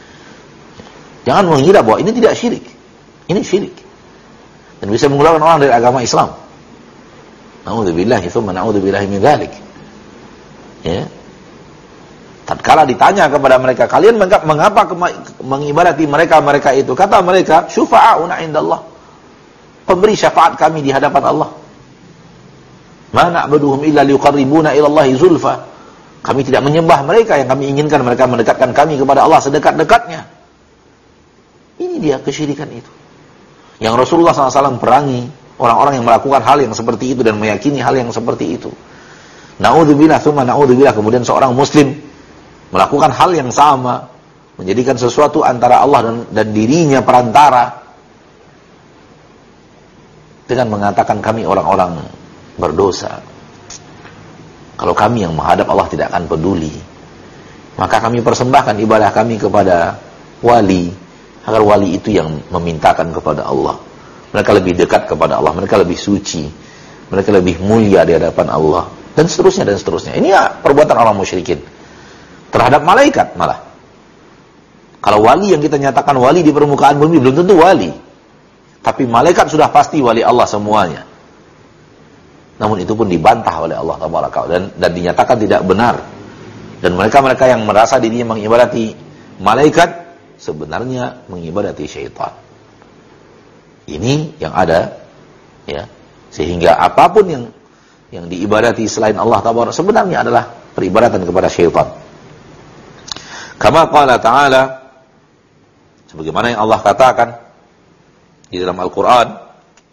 Jangan mengira bahwa ini tidak syirik. Ini syirik. Dan bisa mengeluarkan orang dari agama Islam. Na'udzubillahi tsumma na'udzubillahi min dzalik. Ya. Tatkala ditanya kepada mereka, kalian mengapa mengibadati mereka itu? Kata mereka, syufa'auna indallah. Pemberi syafaat kami di hadapan Allah. Ma na'buduhum illa liqarribuna ila Allahi zulfa. Kami tidak menyembah mereka, yang kami inginkan mereka mendekatkan kami kepada Allah sedekat-dekatnya. Ini dia kesyirikan itu. Yang Rasulullah SAW perangi orang-orang yang melakukan hal yang seperti itu dan meyakini hal yang seperti itu. Na'udzubillah tsumma na'udzubillah. Kemudian seorang muslim melakukan hal yang sama, menjadikan sesuatu antara Allah dan dirinya perantara, dengan mengatakan kami orang-orang berdosa. Kalau kami yang menghadap Allah tidak akan peduli, maka kami persembahkan ibadah kami kepada wali, agar wali itu yang memintakan kepada Allah. Mereka lebih dekat kepada Allah, mereka lebih suci, mereka lebih mulia di hadapan Allah, dan seterusnya dan seterusnya. Ini ya perbuatan orang musyrikin terhadap malaikat malah. Kalau wali yang kita nyatakan wali di permukaan bumi belum tentu wali, tapi malaikat sudah pasti wali Allah semuanya. Namun itu pun dibantah oleh Allah Taala dan dinyatakan tidak benar. Dan mereka-mereka yang merasa dirinya mengibadati malaikat sebenarnya mengibadati syaitan. Ini yang ada, ya. Sehingga apapun yang diibadati selain Allah Taala sebenarnya adalah peribadatan kepada syaitan. Kama qala ta'ala, sebagaimana yang Allah katakan di dalam Al-Qur'an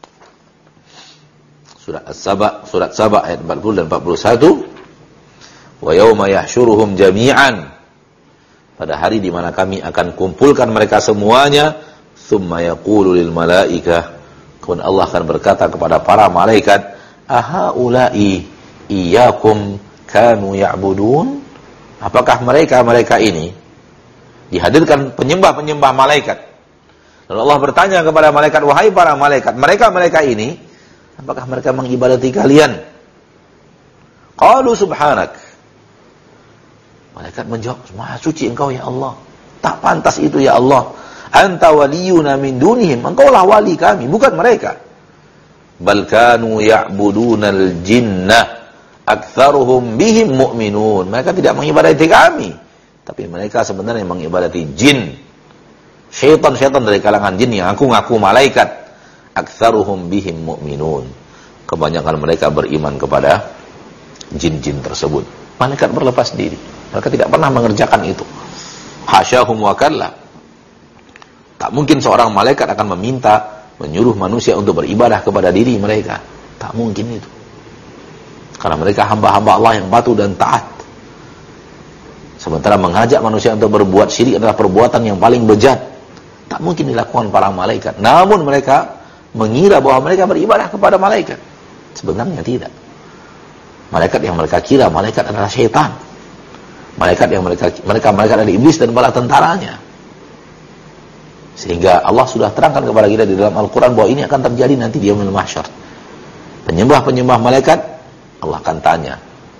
surat Saba ayat 40 dan 41, wa yauma yahsyuruhum jami'an, pada hari di mana kami akan kumpulkan mereka semuanya, tsumma yaqulu lil malaikah, kemudian Allah akan berkata kepada para malaikat, ahaula'i iyyakum kanu ya'budun, apakah mereka ini dihadirkan penyembah-penyembah malaikat? Lalu Allah bertanya kepada malaikat, wahai para malaikat, mereka ini apakah mereka mengibadati kalian? Qalu subhanak. Malaikat menjawab, maha suci engkau ya Allah. Tak pantas itu ya Allah. Anta waliyuna min dunihim. Engkaulah wali kami, bukan mereka. Bal kanu ya'budunal jinnah aktsaruhum bihim mu'minun. Mereka tidak mengibadati kami, tapi mereka sebenarnya mengibadati jin. Syaitan-syaitan dari kalangan jin yang ngaku malaikat. Aktsaruhum bihim mu'minun. Kebanyakan mereka beriman kepada jin-jin tersebut. Malaikat berlepas diri. Mereka tidak pernah mengerjakan itu. Hasyahum wa kalla. Tak mungkin seorang malaikat akan menyuruh manusia untuk beribadah kepada diri mereka. Tak mungkin itu. Karena mereka hamba-hamba Allah yang patuh dan taat. Sementara mengajak manusia untuk berbuat syirik adalah perbuatan yang paling bejat. Tak mungkin dilakukan para malaikat. Namun mereka mengira bahwa mereka beribadah kepada malaikat. Sebenarnya tidak. Malaikat yang mereka kira malaikat adalah syaitan. Malaikat yang mereka adalah iblis dan bala tentaranya. Sehingga Allah sudah terangkan kepada kita di dalam Al-Quran bahwa ini akan terjadi nanti di yaumil mahsyar. Penyembah-penyembah malaikat, Allah akan tanya,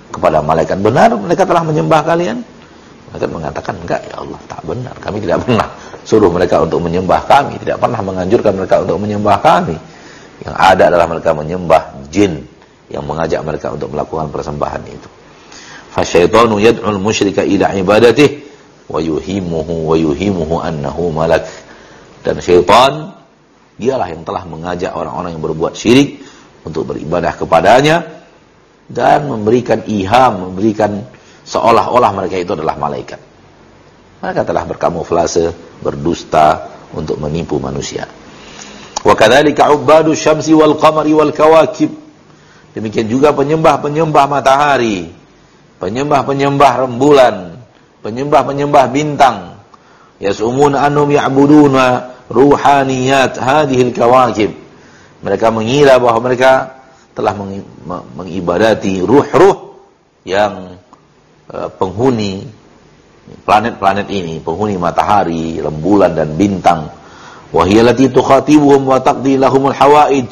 kepada malaikat, benar mereka telah menyembah kalian? Malaikat mengatakan, enggak ya Allah, tak benar, kami tidak pernah suruh mereka untuk menyembah kami, tidak pernah menganjurkan mereka untuk menyembah kami. Yang ada adalah mereka menyembah jin yang mengajak mereka untuk melakukan persembahan itu. Fasyaitanu yad'ul musyrika ila ibadatihi wa yuhimuhu annahu malak. Dan syaitan dialah yang telah mengajak orang-orang yang berbuat syirik untuk beribadah kepadanya dan memberikan iham, memberikan seolah-olah mereka itu adalah malaikat. Mereka telah berkamuflase, berdusta untuk menipu manusia. Wa kadzalika ubadu syamsi wal qamari wal kawakib. Demikian juga penyembah-penyembah matahari, penyembah-penyembah rembulan, penyembah-penyembah bintang. Yas'umuna annahum ya'buduna ruhaniyat hadhil kawakib. Mereka mengira bahwa mereka telah mengibadati ruh-ruh yang penghuni planet-planet ini, penghuni matahari, rembulan dan bintang. Wa hiya allati tukhatibuhum wa taqdi lahumul hawaij.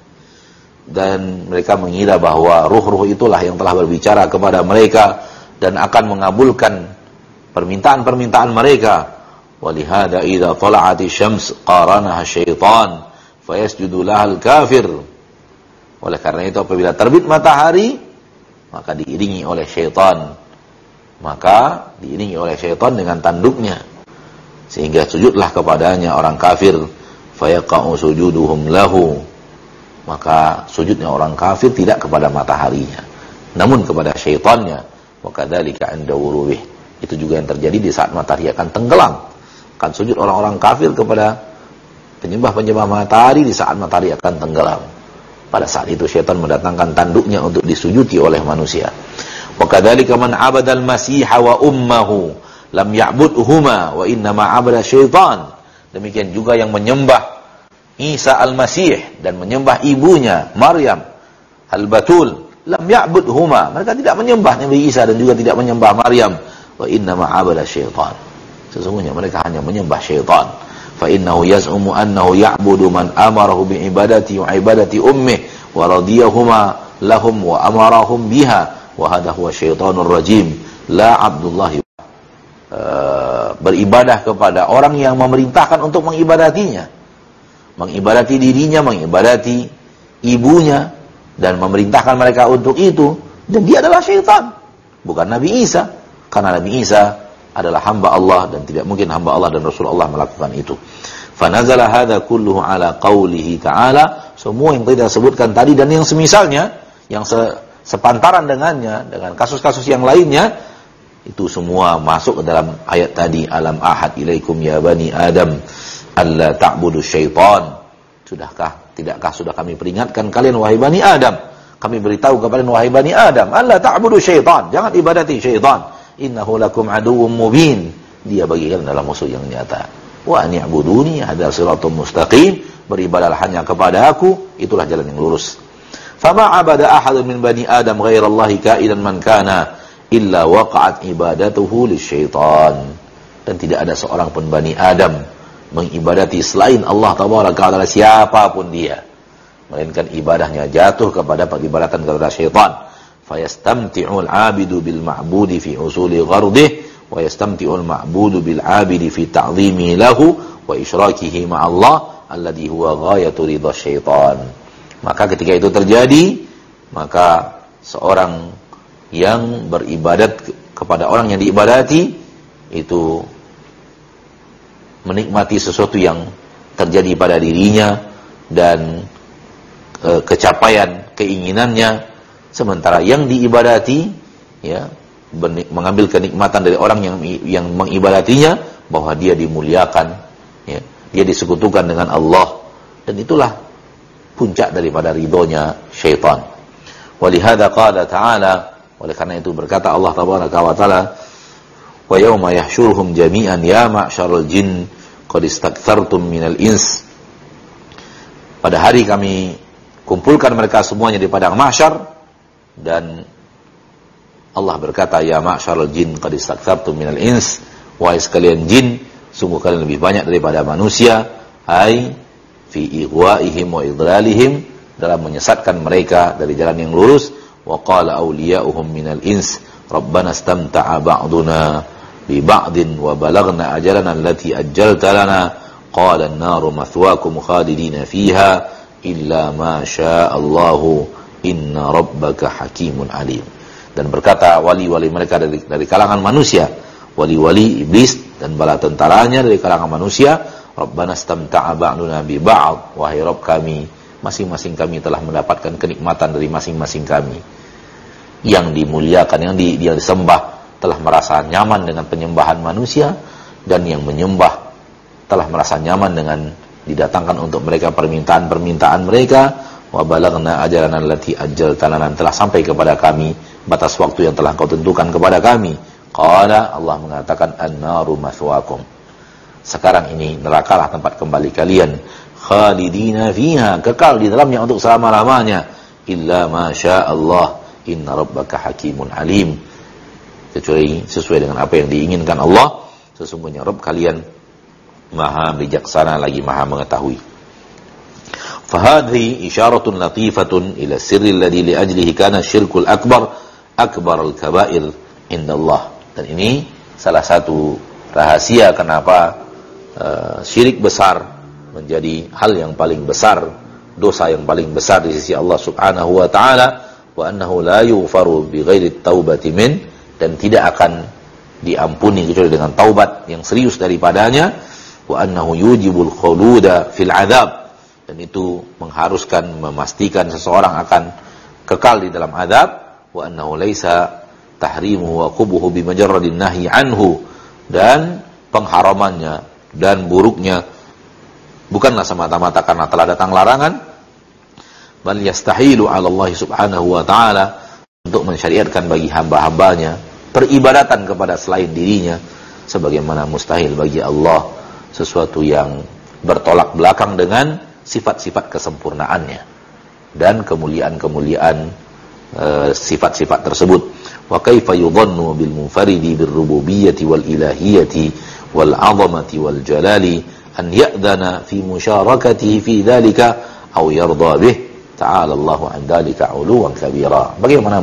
Dan mereka mengira bahwa ruh-ruh itulah yang telah berbicara kepada mereka dan akan mengabulkan permintaan-permintaan mereka. Walihada idza tala'ati syams qaranaha syaitan fayasjudu lahal kafir. Oleh karena itu apabila terbit matahari maka diiringi oleh syaitan. Maka diiringi oleh syaitan dengan tanduknya sehingga sujudlah kepadanya orang kafir, fayaqa'u sujuduhum lahu. Maka sujudnya orang kafir tidak kepada mataharinya namun kepada syaitannya. Wa kadzalika 'inda wuruwih. Itu juga yang terjadi di saat matahari akan tenggelam. Akan sujud orang-orang kafir kepada penyembah-penyembah matahari di saat matahari akan tenggelam. Pada saat itu syaitan mendatangkan tanduknya untuk disujudi oleh manusia. Wa kadzalika man 'abadal masiha wa ummuhu lam ya'budhuma wa inna ma 'abada syaitan. Demikian juga yang menyembah Isa al-Masih dan menyembah ibunya Maryam al-Batul, lam ya'budhuma. Mereka tidak menyembah Nabi Isa dan juga tidak menyembah Maryam. Wa inna ma 'abada syaitan. Sesungguhnya mereka hanya menyembah syaitan. Fa innahu yaz'umu annahu ya'budu man amarahu bi ibadati wa ibadati ummihi wa radiyahuma lahum wa amarahum biha wa hadha huwa syaitanur rajim la abdullah. Beribadah kepada orang yang memerintahkan untuk mengibadatinya, mengibadati dirinya, mengibadati ibunya dan memerintahkan mereka untuk itu, dan dia adalah syaitan, bukan Nabi Isa. Karena Nabi Isa adalah hamba Allah dan tidak mungkin hamba Allah dan Rasulullah melakukan itu. Fanazala hadza kulluhu ala qaulihi ta'ala. Semua yang kita sebutkan tadi dan yang semisalnya, yang sepantaran dengannya, dengan kasus-kasus yang lainnya, itu semua masuk ke dalam ayat tadi. Alam ahad ilaikum ya bani Adam alla ta'budu syaitan. Tidakkah sudah kami peringatkan kalian wahai bani Adam, kami beritahu kepada kalian wahai bani Adam, alla ta'budu syaitan, jangan ibadati syaitan. Innahu lakum aduwwum mubin. Dia bagi kalian adalah musuh yang nyata. Wa an i'buduni hadza siratun mustaqim. Beribadahlah hanya kepada aku, itulah jalan yang lurus. Fama abada ahadun min bani Adam ghairallahi kaidan man kana illa waqa'at ibadatuhu lisyaitan. Dan tidak ada seorang pun bani Adam mengibadati selain Allah tabaraka wa taala, siapapun dia, melainkan ibadahnya jatuh kepada peribadatan kepada syaitan. Fayastamti'ul 'abidu bil ma'budi fi usuli ghardih wa yastamti'ul ma'budu bil 'abidi fi ta'dhimi lahu wa isyrakihi ma'allah alladhi huwa ghayatu ridha syaitan. Maka ketika itu terjadi, maka seorang yang beribadat kepada orang yang diibadati itu menikmati sesuatu yang terjadi pada dirinya dan kecapaian keinginannya, sementara yang diibadati ya mengambil kenikmatan dari orang yang mengibadatinya, bahwa dia dimuliakan, ya, dia disekutukan dengan Allah, dan itulah puncak daripada ridhonya syaitan. Walihada qala ta'ala, oleh karena itu berkata Allah tabaraka wa taala, wa yauma yahsyuruhum jami'an ya ma'syaral jin qad istakthartum minal ins. Pada hari kami kumpulkan mereka semuanya di padang mahsyar, dan Allah berkata, ya ma'syaral jin qad istakthartum minal ins, wahai sekalian jin, sungguh kalian lebih banyak daripada manusia, ai fi ighwaihim wa idlalihim, dalam menyesatkan mereka dari jalan yang lurus, wa qala awliya'uhum minal ins rabbana istamta'a ba'duna bi ba'din wa balaghna ajalana allati ajjalta lana qala an-naru mathwaakum khalidina fiha illa ma syaa Allahu inna rabbaka hakimun alim. Dan berkata wali-wali mereka dari kalangan manusia, wali-wali iblis dan bala tentaranya dari kalangan manusia, rabbana istamta'a ba'duna bi ba'd, wahai Rabb kami, masing-masing kami telah mendapatkan kenikmatan dari masing-masing kami. Yang dimuliakan, yang disembah telah merasa nyaman dengan penyembahan manusia, dan yang menyembah telah merasa nyaman dengan didatangkan untuk mereka permintaan-permintaan mereka. Wa balaghna ajalana allati ajjalta lana, telah sampai kepada kami batas waktu yang telah kau tentukan kepada kami. Qala, Allah mengatakan, an-naru mathwaakum, sekarang ini nerakalah tempat kembali kalian, khalidina fiha, kekal di dalamnya untuk selama-lamanya, illa ma syaa Allah inna rabbaka hakimun alim, kecuali sesuai dengan apa yang diinginkan Allah, sesungguhnya Rabb kalian maha bijaksana lagi maha mengetahui. Fahadhi isyaratun latifatun ila sirri alladhi li ajlihi kana syirkul akbar al-kabair indallah. Dan ini salah satu rahasia kenapa syirik besar menjadi hal yang paling besar, dosa yang paling besar di sisi Allah Subhanahu wa taala, wa annahu la yughfaru bighairi taubati min, dan tidak akan diampuni kecuali dengan taubat yang serius daripadanya, wa annahu yujibul khuluda fil adzab, dan itu mengharuskan, memastikan seseorang akan kekal di dalam azab, wa annahu laisa tahrimuhu wa qubuhu bimajarradin nahyi anhu, dan pengharamannya dan buruknya bukanlah semata-mata karena telah datang larangan, bal yastahilu 'ala Allah Subhanahu wa taala, untuk mensyariatkan bagi hamba-hambanya peribadatan kepada selain dirinya, sebagaimana mustahil bagi Allah sesuatu yang bertolak belakang dengan sifat-sifat kesempurnaannya dan kemuliaan-kemuliaan sifat-sifat tersebut. Wa kaifa yudhannu bil munfaridi bir rububiyyati wal ilahiyyati wal 'azamati wal jalali an ya'dana fi musyarakatihi fi dzalika aw yarda bih, ta'ala Allahu an dzalika 'uluwan kabira. Bagaimana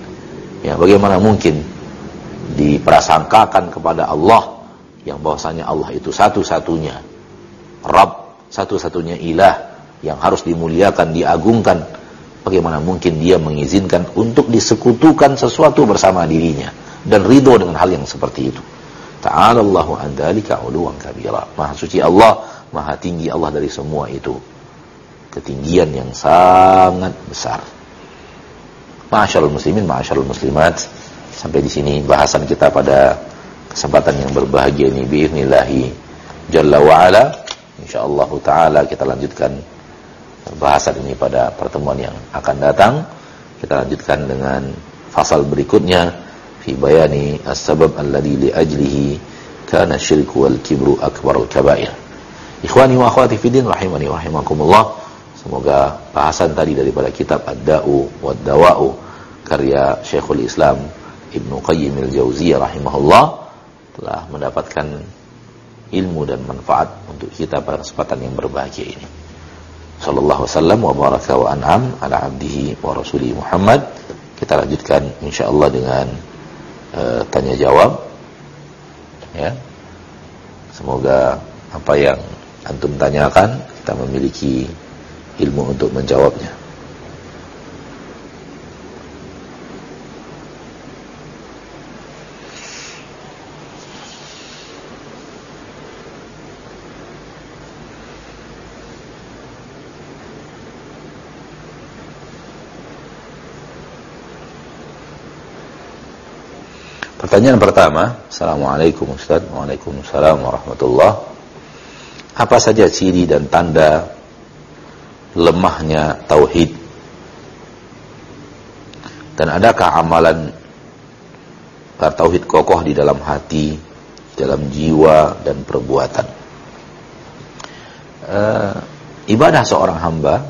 mungkin diprasangkakan kepada Allah yang bahwasanya Allah itu satu-satunya Rabb, satu-satunya ilah yang harus dimuliakan, diagungkan. Bagaimana mungkin dia mengizinkan untuk disekutukan sesuatu bersama dirinya dan ridho dengan hal yang seperti itu. Ta'ala Allahu an dzalika 'uluwan kabira. Maha suci Allah, maha tinggi Allah dari semua itu, ketinggian yang sangat besar. Ma'asyiral muslimin, ma'asyiral muslimat, sampai di sini bahasan kita pada kesempatan yang berbahagia ini biiznillahi jalla wa ala. Insyaallah taala kita lanjutkan bahasan ini pada pertemuan yang akan datang. Kita lanjutkan dengan fasal berikutnya, fi bayani as-sabab alladhi li ajlihi kana syirku wal kibru akbarul kabair. Ikhwani wa akhwati fiddin rahimani wa rahimakumullah. Semoga bahasan tadi daripada kitab Ad-Da'u wad-Dawa'u karya Syekhul Islam Ibnu Qayyim al-Jauziyah rahimahullah telah mendapatkan ilmu dan manfaat untuk kita pada kesempatan yang berbahagia ini. Sallallahu wasallam wa baraka wa an'am ala abdihi wa rasuli Muhammad. Kita lanjutkan insyaallah dengan tanya jawab, ya. Semoga apa yang antum tanyakan kita memiliki ilmu untuk menjawabnya. Pertanyaan pertama, Assalamualaikum Ustaz. Waalaikumsalam warahmatullah. Apa saja ciri dan tanda lemahnya tauhid? Dan adakah amalan tauhid kokoh di dalam hati, dalam jiwa dan perbuatan? Ibadah seorang hamba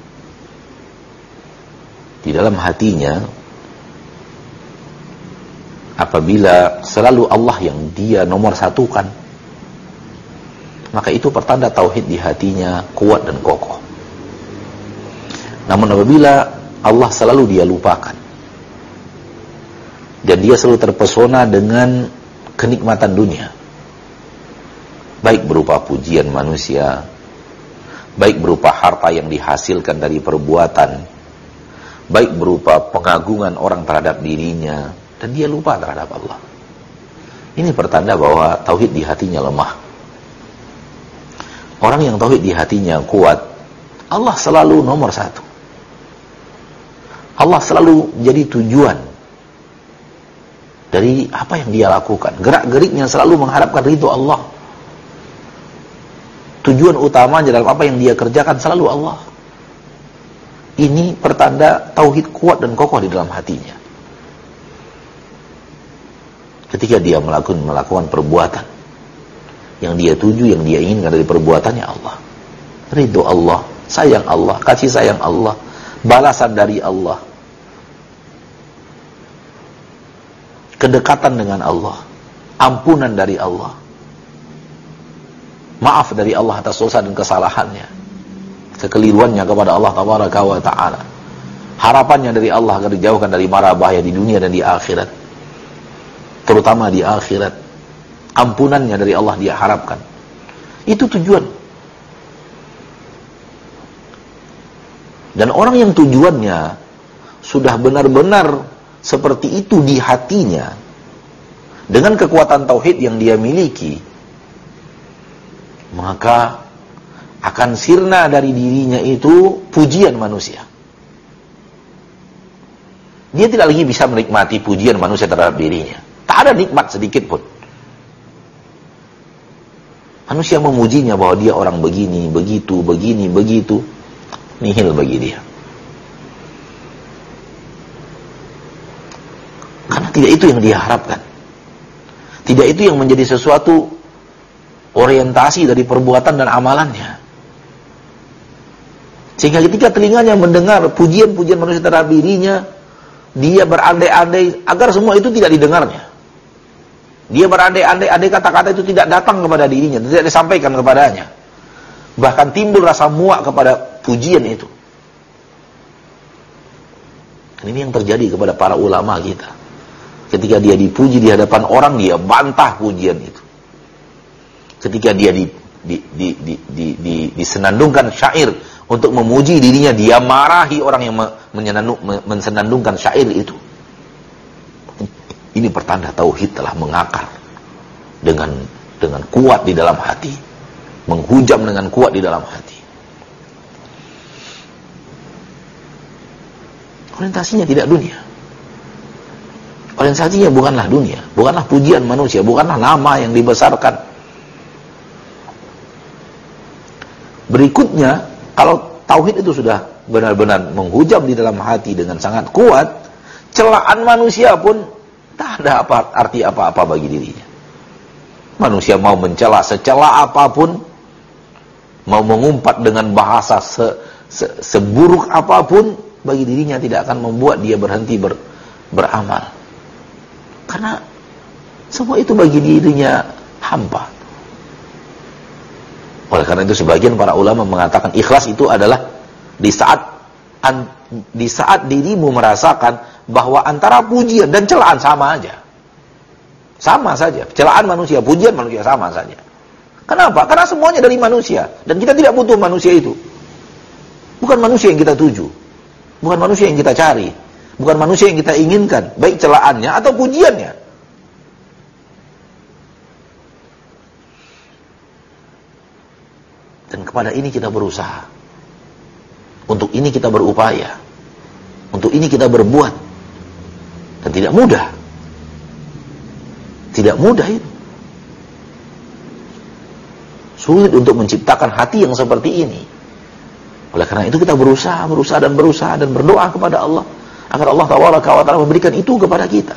di dalam hatinya, apabila selalu Allah yang dia nomor satukan, maka itu pertanda tauhid di hatinya kuat dan kokoh. Namun apabila Allah selalu dia lupakan, Dan dia selalu terpesona dengan kenikmatan dunia. Baik berupa pujian manusia, baik berupa harta yang dihasilkan dari perbuatan, baik berupa pengagungan orang terhadap dirinya, dan dia lupa terhadap Allah. Ini pertanda bahwa tauhid di hatinya lemah. Orang yang tauhid di hatinya kuat, Allah selalu nomor satu. Allah selalu jadi tujuan dari apa yang dia lakukan. Gerak-geriknya selalu mengharapkan ridho Allah. Tujuan utamanya dalam apa yang dia kerjakan selalu Allah. Ini pertanda tauhid kuat dan kokoh di dalam hatinya. Ketika dia melakukan perbuatan yang dia tuju, yang dia inginkan dari perbuatannya Allah, ridho Allah, sayang Allah, kasih sayang Allah, balasan dari Allah, kedekatan dengan Allah, ampunan dari Allah, maaf dari Allah atas dosa dan kesalahannya, kekeliruannya kepada Allah tabaraka wa ta'ala, harapannya dari Allah agar dijauhkan dari mara bahaya di dunia dan di akhirat, terutama di akhirat, ampunannya dari Allah dia harapkan. Itu tujuan. Dan orang yang tujuannya sudah benar-benar seperti itu di hatinya, dengan kekuatan tauhid yang dia miliki, maka akan sirna dari dirinya itu pujian manusia. Dia tidak lagi bisa menikmati pujian manusia terhadap dirinya. Tak ada nikmat sedikit pun. Manusia memujinya bahwa dia orang begini, begitu, begini, begitu. Nihil bagi dia. Karena tidak itu yang dia harapkan. Tidak itu yang menjadi sesuatu orientasi dari perbuatan dan amalannya. Sehingga ketika telinganya mendengar pujian-pujian manusia terhadap dirinya, dia berandai-andai agar semua itu tidak didengarnya. Dia berandai-andai kata-kata itu tidak datang kepada dirinya, tidak disampaikan kepadanya. Bahkan timbul rasa muak kepada pujian itu. Dan ini yang terjadi kepada para ulama kita. Ketika dia dipuji di hadapan orang, dia bantah pujian itu. Ketika dia disenandungkan syair untuk memuji dirinya, dia marahi orang yang mensenandungkan syair itu. Ini pertanda tauhid telah mengakar dengan kuat di dalam hati, menghujam dengan kuat di dalam hati. Orientasinya tidak dunia. Orientasinya bukanlah dunia, bukanlah pujian manusia, bukanlah nama yang dibesarkan. Berikutnya, kalau tauhid itu sudah benar-benar menghujam di dalam hati dengan sangat kuat, celaan manusia pun tak ada arti apa-apa bagi dirinya. Manusia mau mencela secela apapun, mau mengumpat dengan bahasa seburuk apapun, bagi dirinya tidak akan membuat dia berhenti beramal. Karena semua itu bagi dirinya hampa. Oleh karena itu sebagian para ulama mengatakan ikhlas itu adalah di saat dirimu merasakan bahwa antara pujian dan celaan sama aja. Sama saja. Celaan manusia, pujian manusia sama saja. Kenapa? Karena semuanya dari manusia. Dan kita tidak butuh manusia itu. Bukan manusia yang kita tuju. Bukan manusia yang kita cari. Bukan manusia yang kita inginkan. Baik celaannya atau pujiannya. Dan kepada ini kita berusaha. Untuk ini kita berupaya. Untuk ini kita berbuat. Dan tidak mudah. Tidak mudah itu. Sulit untuk menciptakan hati yang seperti ini. Oleh karena itu kita berusaha dan berdoa kepada Allah agar Allah Ta'ala memberikan itu kepada kita.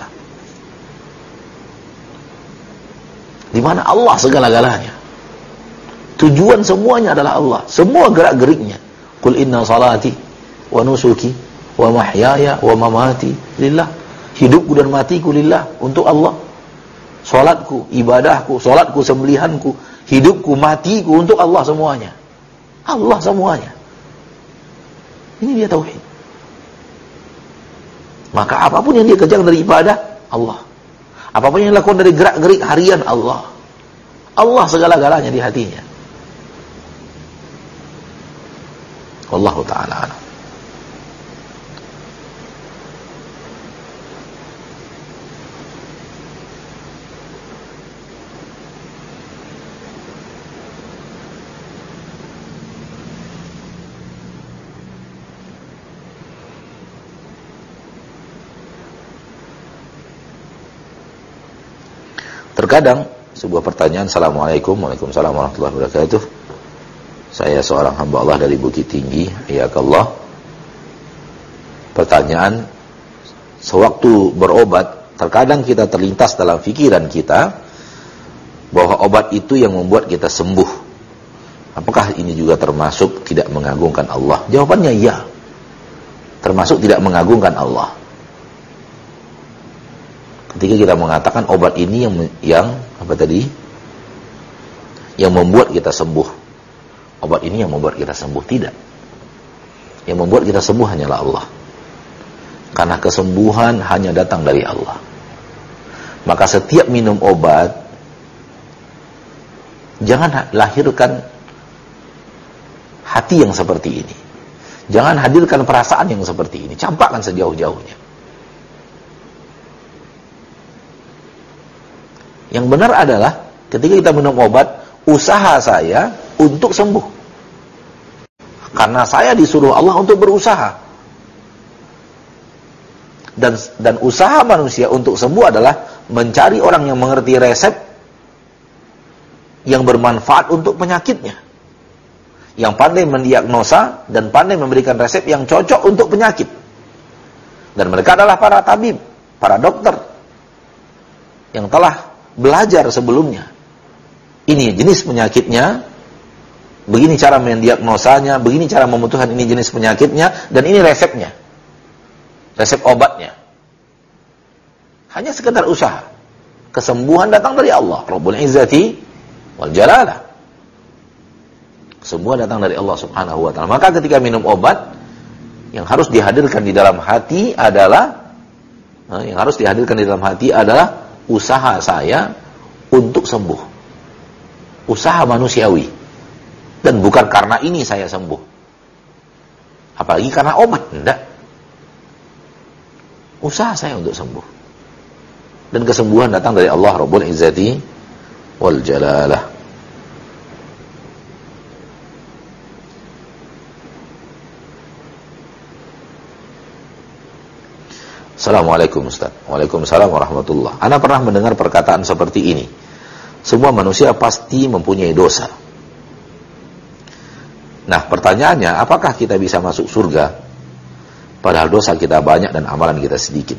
Di mana Allah segala-galanya. Tujuan semuanya adalah Allah. Semua gerak-geriknya. Qul inna salati wa nusuki wa mahyaya wa mamati lillah. Hidupku dan matiku lillah, untuk Allah. Salatku, ibadahku, salatku, sembelihanku, hidupku, matiku untuk Allah semuanya. Allah semuanya. Ini dia tauhid. Maka apapun yang dia kerjakan dari ibadah, Allah. Apapun yang dilakukan dari gerak-gerik harian, Allah. Allah segala-galanya di hatinya. Wallahu ta'ala a'lam. Terkadang sebuah pertanyaan, Assalamualaikum, Waalaikumsalam warahmatullahi wabarakatuh. Saya seorang hamba Allah dari Bukit Tinggi, Hayakallah. Pertanyaan, sewaktu berobat, terkadang kita terlintas dalam pikiran kita bahwa obat itu yang membuat kita sembuh. Apakah ini juga termasuk tidak mengagungkan Allah? Jawabannya ya. Termasuk tidak mengagungkan Allah. Ketika kita mengatakan obat ini yang apa tadi? Yang membuat kita sembuh. Obat ini yang membuat kita sembuh, tidak. Yang membuat kita sembuh hanyalah Allah. Karena kesembuhan hanya datang dari Allah. Maka setiap minum obat, jangan lahirkan hati yang seperti ini. Jangan hadirkan perasaan yang seperti ini. Campakkan sejauh-jauhnya. Yang benar adalah ketika kita minum obat, usaha saya untuk sembuh. Karena saya disuruh Allah untuk berusaha. Dan usaha manusia untuk sembuh adalah mencari orang yang mengerti resep yang bermanfaat untuk penyakitnya. Yang pandai mendiagnosa dan pandai memberikan resep yang cocok untuk penyakit. Dan mereka adalah para tabib, para dokter yang telah belajar sebelumnya. Ini jenis penyakitnya, begini cara mendiagnosanya, begini cara memutuskan ini jenis penyakitnya, dan ini resepnya. Resep obatnya. Hanya sekedar usaha. Kesembuhan datang dari Allah, Rabbul Izzati wal Jalalah. Kesembuhan datang dari Allah Subhanahu wa ta'ala. Maka ketika minum obat, yang harus dihadirkan di dalam hati adalah usaha saya untuk sembuh. Usaha manusiawi. Dan bukan karena ini saya sembuh. Apalagi karena obat. Tidak. Usaha saya untuk sembuh. Dan kesembuhan datang dari Allah Rabbul Izzati wal Jalalah. Assalamualaikum Ustaz. Waalaikumsalam warahmatullah. Ana pernah mendengar perkataan seperti ini. Semua manusia pasti mempunyai dosa. Nah, pertanyaannya, apakah kita bisa masuk surga padahal dosa kita banyak dan amalan kita sedikit?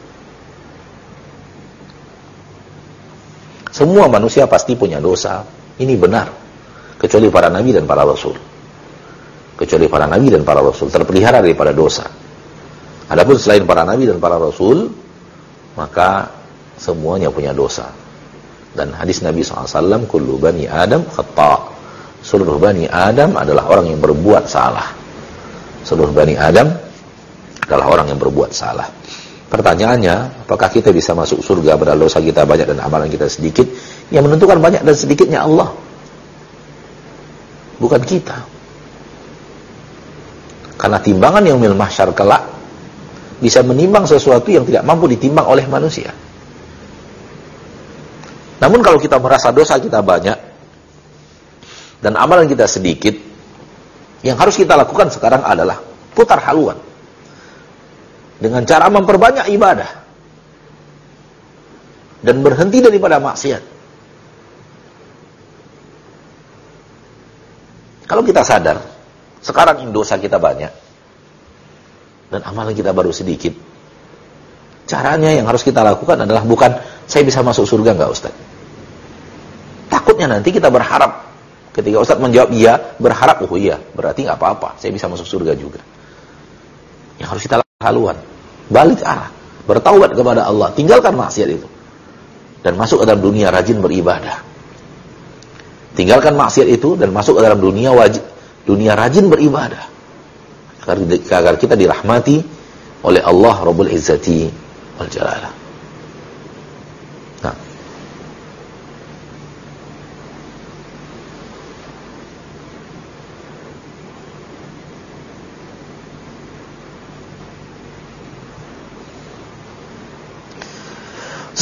Semua manusia pasti punya dosa. Ini benar. Kecuali para nabi dan para rasul. Kecuali para nabi dan para rasul terpelihara daripada dosa. Adapun selain para nabi dan para rasul, maka semuanya punya dosa. Dan hadis Nabi SAW, kullu bani Adam khata'. Seluruh bani Adam adalah orang yang berbuat salah. Seluruh bani Adam adalah orang yang berbuat salah. Pertanyaannya, apakah kita bisa masuk surga padahal dosa kita banyak dan amalan kita sedikit? Yang menentukan banyak dan sedikitnya Allah, bukan kita. Karena timbangan yaumil mahsyar kelak bisa menimbang sesuatu yang tidak mampu ditimbang oleh manusia. Namun kalau kita merasa dosa kita banyak dan amalan kita sedikit, yang harus kita lakukan sekarang adalah putar haluan dengan cara memperbanyak ibadah dan berhenti daripada maksiat. Kalau kita sadar sekarang ini dosa kita banyak dan amalan kita baru sedikit, caranya yang harus kita lakukan adalah bukan saya bisa masuk surga enggak Ustaz. Takutnya nanti kita berharap ketika Ustaz menjawab iya, berharap oh iya, berarti enggak apa-apa, saya bisa masuk surga juga. Yang harus kita lakukan haluan, balik arah, bertaubat kepada Allah, tinggalkan maksiat itu dan masuk ke dalam dunia rajin beribadah. Tinggalkan maksiat itu dan masuk ke dalam dunia rajin beribadah. Agar kita dirahmati oleh Allah Rabbul Izzati wal Jalalah.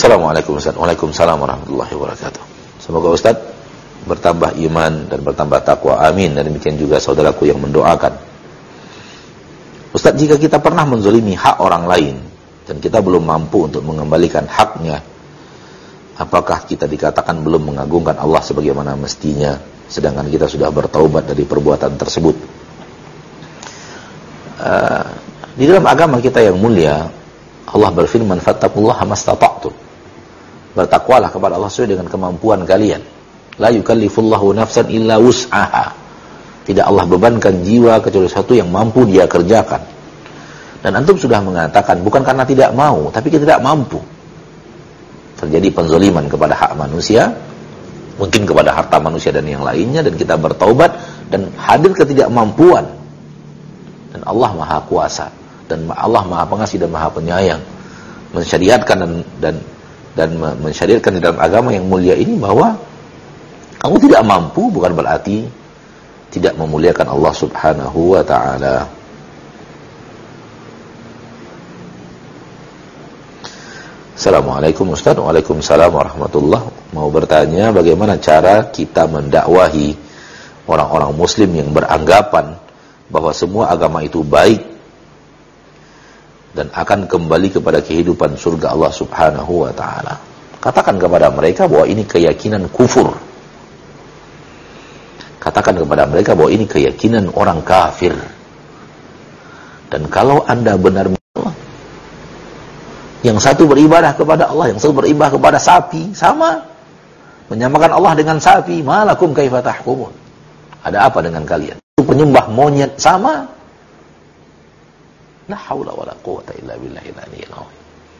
Assalamualaikum Ustaz. Waalaikumsalam warahmatullahi wabarakatuh. Semoga Ustaz bertambah iman dan bertambah takwa. Amin. Dan demikian juga saudaraku yang mendoakan. Ustaz, jika kita pernah menzalimi hak orang lain dan kita belum mampu untuk mengembalikan haknya, apakah kita dikatakan belum mengagungkan Allah sebagaimana mestinya, sedangkan kita sudah bertaubat dari perbuatan tersebut? Di dalam agama kita yang mulia, Allah berfirman, fattaqullaha mastata'tum. Bertakwalah kepada Allah sesuai dengan kemampuan kalian. La yukallifullahu nafsan illa wus'aha. Tidak Allah bebankan jiwa kecuali sesuatu yang mampu dia kerjakan. Dan antum sudah mengatakan bukan karena tidak mau, tapi kita tidak mampu. Terjadi penzaliman kepada hak manusia, mungkin kepada harta manusia dan yang lainnya, dan kita bertaubat dan hadir ketidakmampuan. Dan Allah Maha Kuasa, dan Allah Maha Pengasih dan Maha Penyayang, mensyariatkan dan mensyariatkan di dalam agama yang mulia ini bahwa kamu tidak mampu bukan berarti tidak memuliakan Allah Subhanahu wa ta'ala. Assalamualaikum Ustaz. Waalaikumsalam warahmatullahi. Mau bertanya, bagaimana cara kita mendakwahi orang-orang muslim yang beranggapan bahwa semua agama itu baik dan akan kembali kepada kehidupan surga Allah Subhanahu wa ta'ala? Katakan kepada mereka bahwa ini keyakinan kufur. Katakan kepada mereka bahwa ini keyakinan orang kafir. Dan kalau Anda benar, yang satu beribadah kepada Allah, yang satu beribadah kepada sapi, sama. Menyamakan Allah dengan sapi, malakum kaifa tahkumun. Ada apa dengan kalian? Itu penyembah monyet, sama. La haula wala quwwata illa billahil aliyyil azim.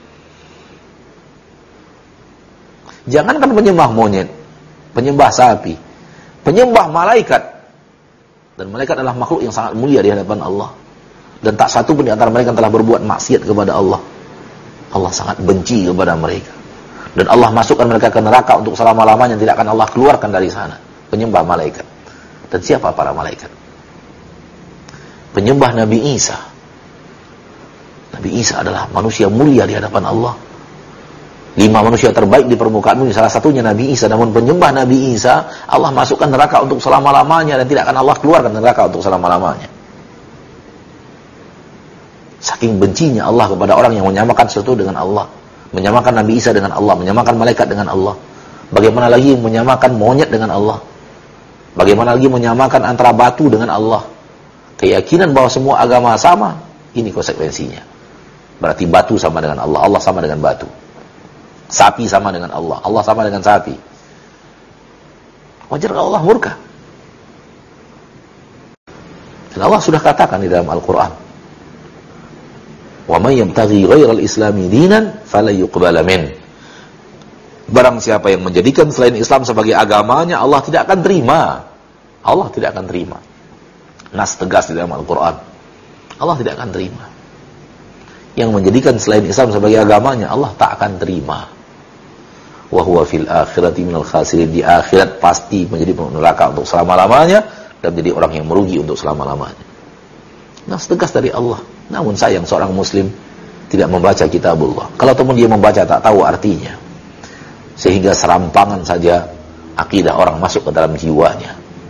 Jangankan penyembah monyet, penyembah sapi, penyembah malaikat. Dan malaikat adalah makhluk yang sangat mulia di hadapan Allah. Dan tak satu pun di antara mereka yang telah berbuat maksiat kepada Allah. Allah sangat benci kepada mereka. Dan Allah masukkan mereka ke neraka untuk selama-lamanya, tidak akan Allah keluarkan dari sana. Penyembah malaikat. Dan siapa para malaikat? Penyembah Nabi Isa. Nabi Isa adalah manusia mulia di hadapan Allah. 5 manusia terbaik di permukaan bumi, salah satunya Nabi Isa. Namun penyembah Nabi Isa, Allah masukkan neraka untuk selama-lamanya dan tidak akan Allah keluarkan neraka untuk selama-lamanya. Saking bencinya Allah kepada orang yang menyamakan sesuatu dengan Allah, menyamakan Nabi Isa dengan Allah, menyamakan malaikat dengan Allah. Bagaimana lagi menyamakan monyet dengan Allah? Bagaimana lagi menyamakan antara batu dengan Allah? Keyakinan bahwa semua agama sama, ini konsekuensinya. Berarti batu sama dengan Allah, Allah sama dengan batu. Sapi sama dengan Allah, Allah sama dengan sapi. Wajar kalau Allah murka. Dan Allah sudah katakan di dalam Al-Quran, wa may yabtaghi ghairal islami dinan fala yuqbala min. Barang siapa yang menjadikan selain Islam sebagai agamanya, Allah tidak akan terima. Allah tidak akan terima. Nas tegas di dalam Al-Quran, Allah tidak akan terima. Yang menjadikan selain Islam sebagai agamanya, Allah tak akan terima. Wa huwa fil akhirati minal khasirin. Di akhirat pasti menjadi penghuni neraka untuk selama-lamanya dan menjadi orang yang merugi untuk selama-lamanya. Nas tegas dari Allah. Namun sayang seorang muslim tidak membaca kitabullah. Kalau teman dia membaca tak tahu artinya. Sehingga serampangan saja akidah orang masuk ke dalam jiwanya.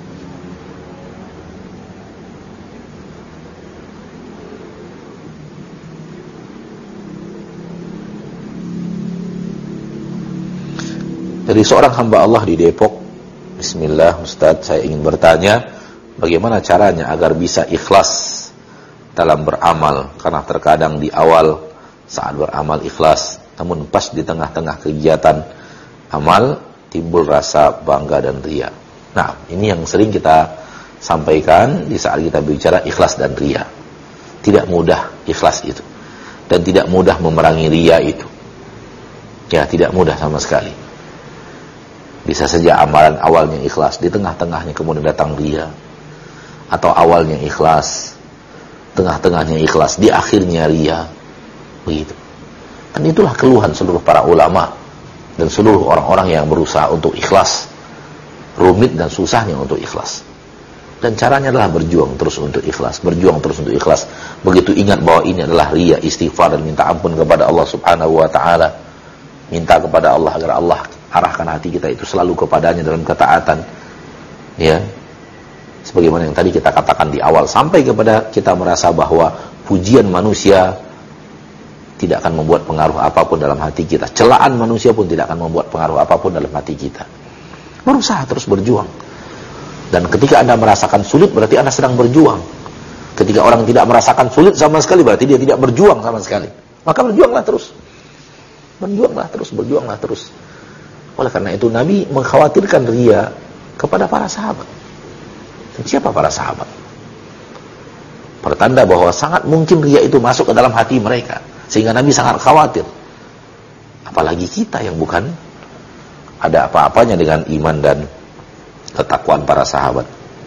Dari seorang hamba Allah di Depok, bismillah Ustaz, saya ingin bertanya, bagaimana caranya agar bisa ikhlas dalam beramal? Karena terkadang di awal saat beramal ikhlas, namun pas di tengah-tengah kegiatan amal timbul rasa bangga dan riya. Nah, ini yang sering kita sampaikan di saat kita bicara ikhlas dan riya. Tidak mudah ikhlas itu, dan tidak mudah memerangi riya itu. Ya, tidak mudah sama sekali. Bisa saja amalan awalnya ikhlas, di tengah-tengahnya kemudian datang riya. Atau awalnya ikhlas, tengah-tengahnya ikhlas, di akhirnya riya. Begitu. Dan itulah keluhan seluruh para ulama dan seluruh orang-orang yang berusaha untuk ikhlas. Rumit dan susahnya untuk ikhlas. Dan caranya adalah berjuang terus untuk ikhlas, berjuang terus untuk ikhlas. Begitu ingat bahwa ini adalah riya, istighfar dan minta ampun kepada Allah Subhanahu wa ta'ala. minta kepada Allah agar Allah arahkan hati kita itu selalu kepadanya dalam ketaatan, ya, sebagaimana yang tadi kita katakan di awal, sampai kepada kita merasa bahwa pujian manusia tidak akan membuat pengaruh apapun dalam hati kita, celaan manusia pun tidak akan membuat pengaruh apapun dalam hati kita. Berusaha terus berjuang, dan ketika Anda merasakan sulit berarti Anda sedang berjuang. Ketika orang tidak merasakan sulit sama sekali berarti dia tidak berjuang sama sekali. Maka berjuanglah terus. Berjuanglah terus. Oleh karena itu Nabi mengkhawatirkan riya kepada para sahabat. Dan siapa para sahabat? Pertanda bahwa sangat mungkin riya itu masuk ke dalam hati mereka, sehingga Nabi sangat khawatir. Apalagi kita yang bukan ada apa-apanya dengan iman dan ketakwaan para sahabat.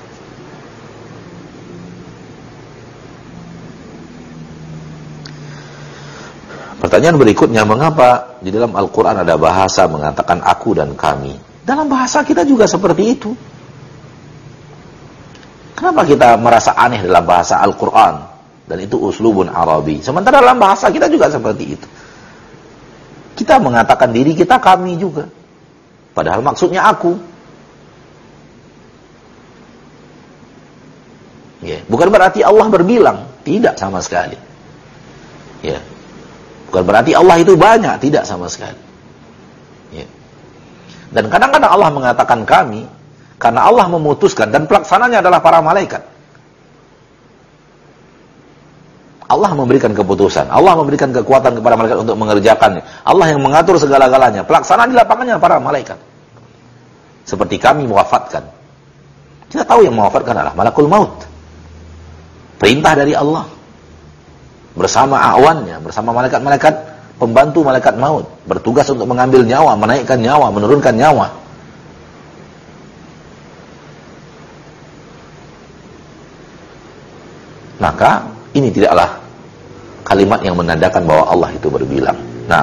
Pertanyaan berikutnya, mengapa di dalam Al-Quran ada bahasa mengatakan aku dan kami? Dalam bahasa kita juga seperti itu. Kenapa kita merasa aneh dalam bahasa Al-Quran? Dan itu uslubun Arabi. Sementara dalam bahasa kita juga seperti itu. Kita mengatakan diri kita kami juga. Padahal maksudnya aku. Ya, bukan berarti Allah berbilang. Tidak sama sekali. Ya. Bukan berarti Allah itu banyak, tidak sama sekali. Ya. Dan kadang-kadang Allah mengatakan kami, karena Allah memutuskan, dan pelaksananya adalah para malaikat. Allah memberikan keputusan, Allah memberikan kekuatan kepada malaikat untuk mengerjakannya. Allah yang mengatur segala-galanya. Pelaksanaan di lapangannya para malaikat. Seperti kami mewafatkan. Kita tahu yang mewafatkan adalah malakul maut. Perintah dari Allah. Bersama awannya, bersama malaikat-malaikat pembantu malaikat maut, bertugas untuk mengambil nyawa, menaikkan nyawa, menurunkan nyawa. Maka ini tidaklah kalimat yang menandakan bahwa Allah itu berbilang. Nah,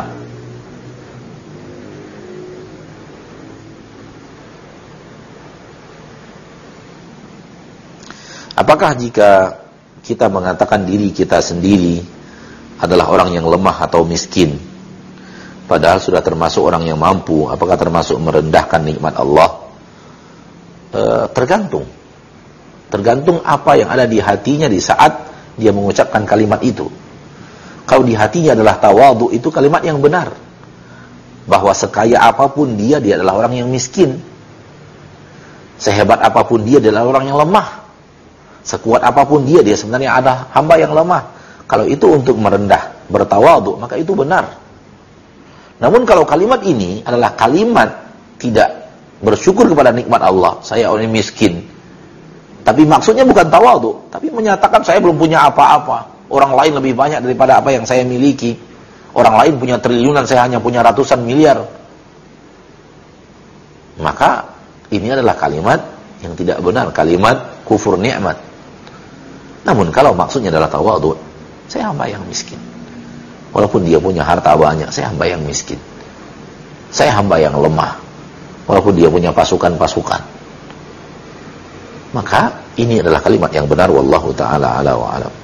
apakah jika kita mengatakan diri kita sendiri adalah orang yang lemah atau miskin, padahal sudah termasuk orang yang mampu, apakah termasuk merendahkan nikmat Allah? Tergantung apa yang ada di hatinya di saat dia mengucapkan kalimat itu. Kalau di hatinya adalah tawadhu, itu kalimat yang benar, bahwa sekaya apapun dia adalah orang yang miskin, sehebat apapun dia adalah orang yang lemah, sekuat apapun dia sebenarnya ada hamba yang lemah. Kalau itu untuk merendah, bertawadhu, maka itu benar. Namun kalau kalimat ini adalah kalimat tidak bersyukur kepada nikmat Allah, saya orang miskin, tapi maksudnya bukan tawadhu, tapi menyatakan saya belum punya apa-apa, orang lain lebih banyak daripada apa yang saya miliki, orang lain punya triliunan, saya hanya punya ratusan miliar, maka ini adalah kalimat yang tidak benar, kalimat kufur nikmat. Namun kalau maksudnya adalah tawadhu, saya hamba yang miskin. Walaupun dia punya harta banyak, saya hamba yang miskin. Saya hamba yang lemah. Walaupun dia punya pasukan-pasukan. Maka ini adalah kalimat yang benar, wallahu ta'ala ala wa alam.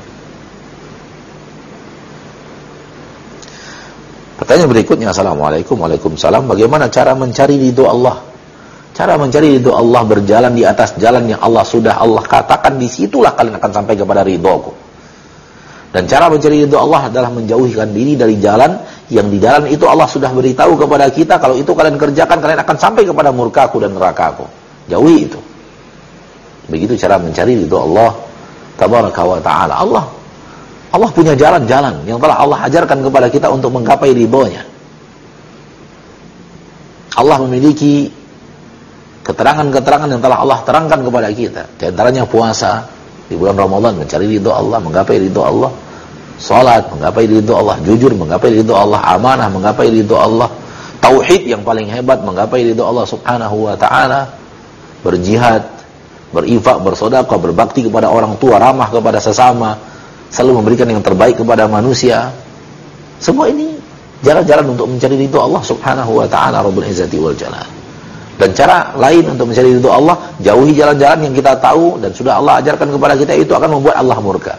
Pertanyaan berikutnya, assalamualaikum, waalaikumsalam. Bagaimana cara mencari ridho Allah? Cara mencari ridho Allah, berjalan di atas jalan yang Allah katakan, disitulah kalian akan sampai kepada ridhoku. Dan cara mencari ridho Allah adalah menjauhkan diri dari jalan yang di jalan itu Allah sudah beritahu kepada kita, kalau itu kalian kerjakan, kalian akan sampai kepada murkaku dan nerakaku. Jauhi itu. Begitu cara mencari ridho Allah tabaraka wa ta'ala. Allah punya jalan-jalan yang telah Allah ajarkan kepada kita untuk menggapai ridhonya. Allah memiliki keterangan-keterangan yang telah Allah terangkan kepada kita. Di antaranya puasa di bulan Ramadan, mencari ridho Allah, menggapai ridho Allah. Salat, menggapai ridho Allah. Jujur, menggapai ridho Allah. Amanah, menggapai ridho Allah. Tauhid yang paling hebat, menggapai ridho Allah subhanahu wa ta'ala. Berjihad, berinfak, bersedekah, berbakti kepada orang tua, ramah kepada sesama, selalu memberikan yang terbaik kepada manusia. Semua ini jalan-jalan untuk mencari ridho Allah subhanahu wa ta'ala Rabbul Izzati wal Jalal. Dan cara lain untuk mencari ridho Allah, jauhi jalan-jalan yang kita tahu dan sudah Allah ajarkan kepada kita, itu akan membuat Allah murka.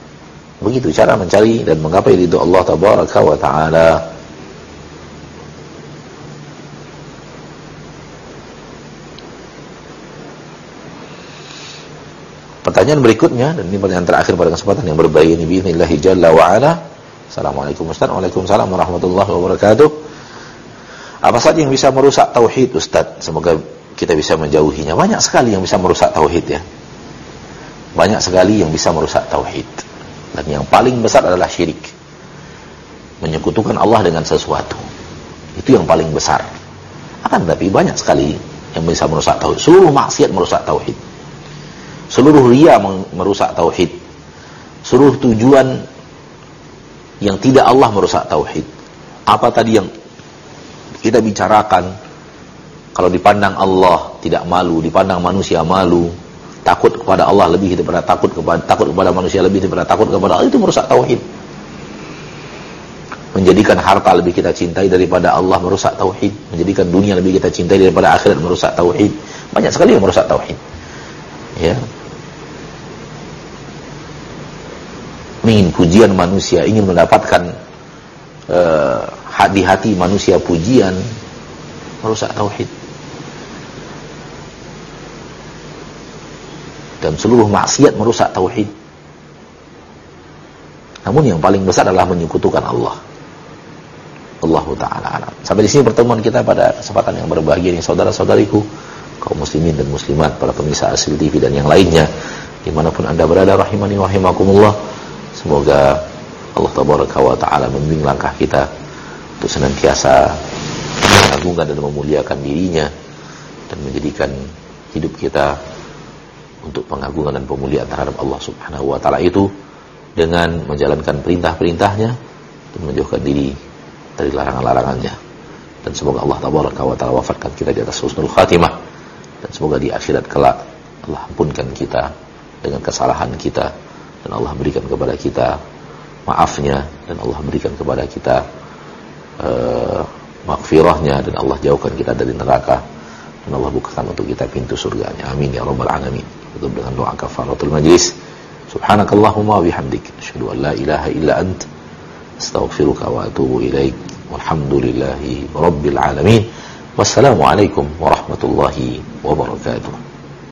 Begitu cara mencari dan menggapai ridho Allah tabaraka wa ta'ala. Pertanyaan berikutnya, dan ini pertanyaan terakhir pada kesempatan yang berbahagia ini biidznillah jalla wa ala. Assalamualaikum Ustaz. Waalaikumsalam warahmatullahi wabarakatuh. Apa saja yang bisa merusak tauhid Ustaz? Semoga kita bisa menjauhinya. Banyak sekali yang bisa merusak tauhid ya. Banyak sekali yang bisa merusak tauhid. Dan yang paling besar adalah syirik. Menyekutukan Allah dengan sesuatu. Itu yang paling besar. Akan tetapi banyak sekali yang bisa merusak tauhid. Seluruh maksiat merusak tauhid. Seluruh riya merusak tauhid. Seluruh tujuan yang tidak Allah merusak tauhid. Apa tadi yang kita bicarakan? Kalau dipandang Allah tidak malu, dipandang manusia malu, takut kepada Allah lebih daripada takut kepada manusia lebih daripada takut kepada Allah, itu merusak tauhid. Menjadikan harta lebih kita cintai daripada Allah merusak tauhid. Menjadikan dunia lebih kita cintai daripada akhirat merusak tauhid. Banyak sekali yang merusak tauhid. Ya. Ingin pujian manusia, ingin mendapatkan di hati manusia pujian, merusak tauhid. Dan seluruh maksiat merusak tauhid. Namun yang paling besar adalah menyekutukan Allah. Allahu ta'ala alam. Sampai di sini pertemuan kita pada kesempatan yang berbahagia ini, saudara-saudariku, kaum muslimin dan muslimat, para pemirsa Asil TV dan yang lainnya, dimanapun anda berada, rahimani wa rahimakumullah. Semoga Allah tabaraka wa ta'ala membimbing langkah kita untuk senantiasa mengagungkan dan memuliakan dirinya, dan menjadikan hidup kita untuk pengagungan dan pemuliaan terhadap Allah subhanahu wa ta'ala itu dengan menjalankan perintah-perintahnya dan menjauhkan diri dari larangan-larangannya. Dan semoga Allah tabaraka wa ta'ala wafatkan kita di atas husnul khatimah, dan semoga di akhirat kelak Allah ampunkan kita dengan kesalahan kita, dan Allah berikan kepada kita maafnya, dan Allah berikan kepada kita maghfirahnya, dan Allah jauhkan kita dari neraka, dan Allah bukakan untuk kita pintu surganya. Amin ya rabbal alamin. Tutup dengan doa kafaratul majlis. Subhanakallahumma wa bihamdik, asyhadu an la ilaha illa ant, astaghfiruka wa atubu ilaik. Walhamdulillahi rabbil alamin. Wassalamualaikum warahmatullahi wabarakatuh.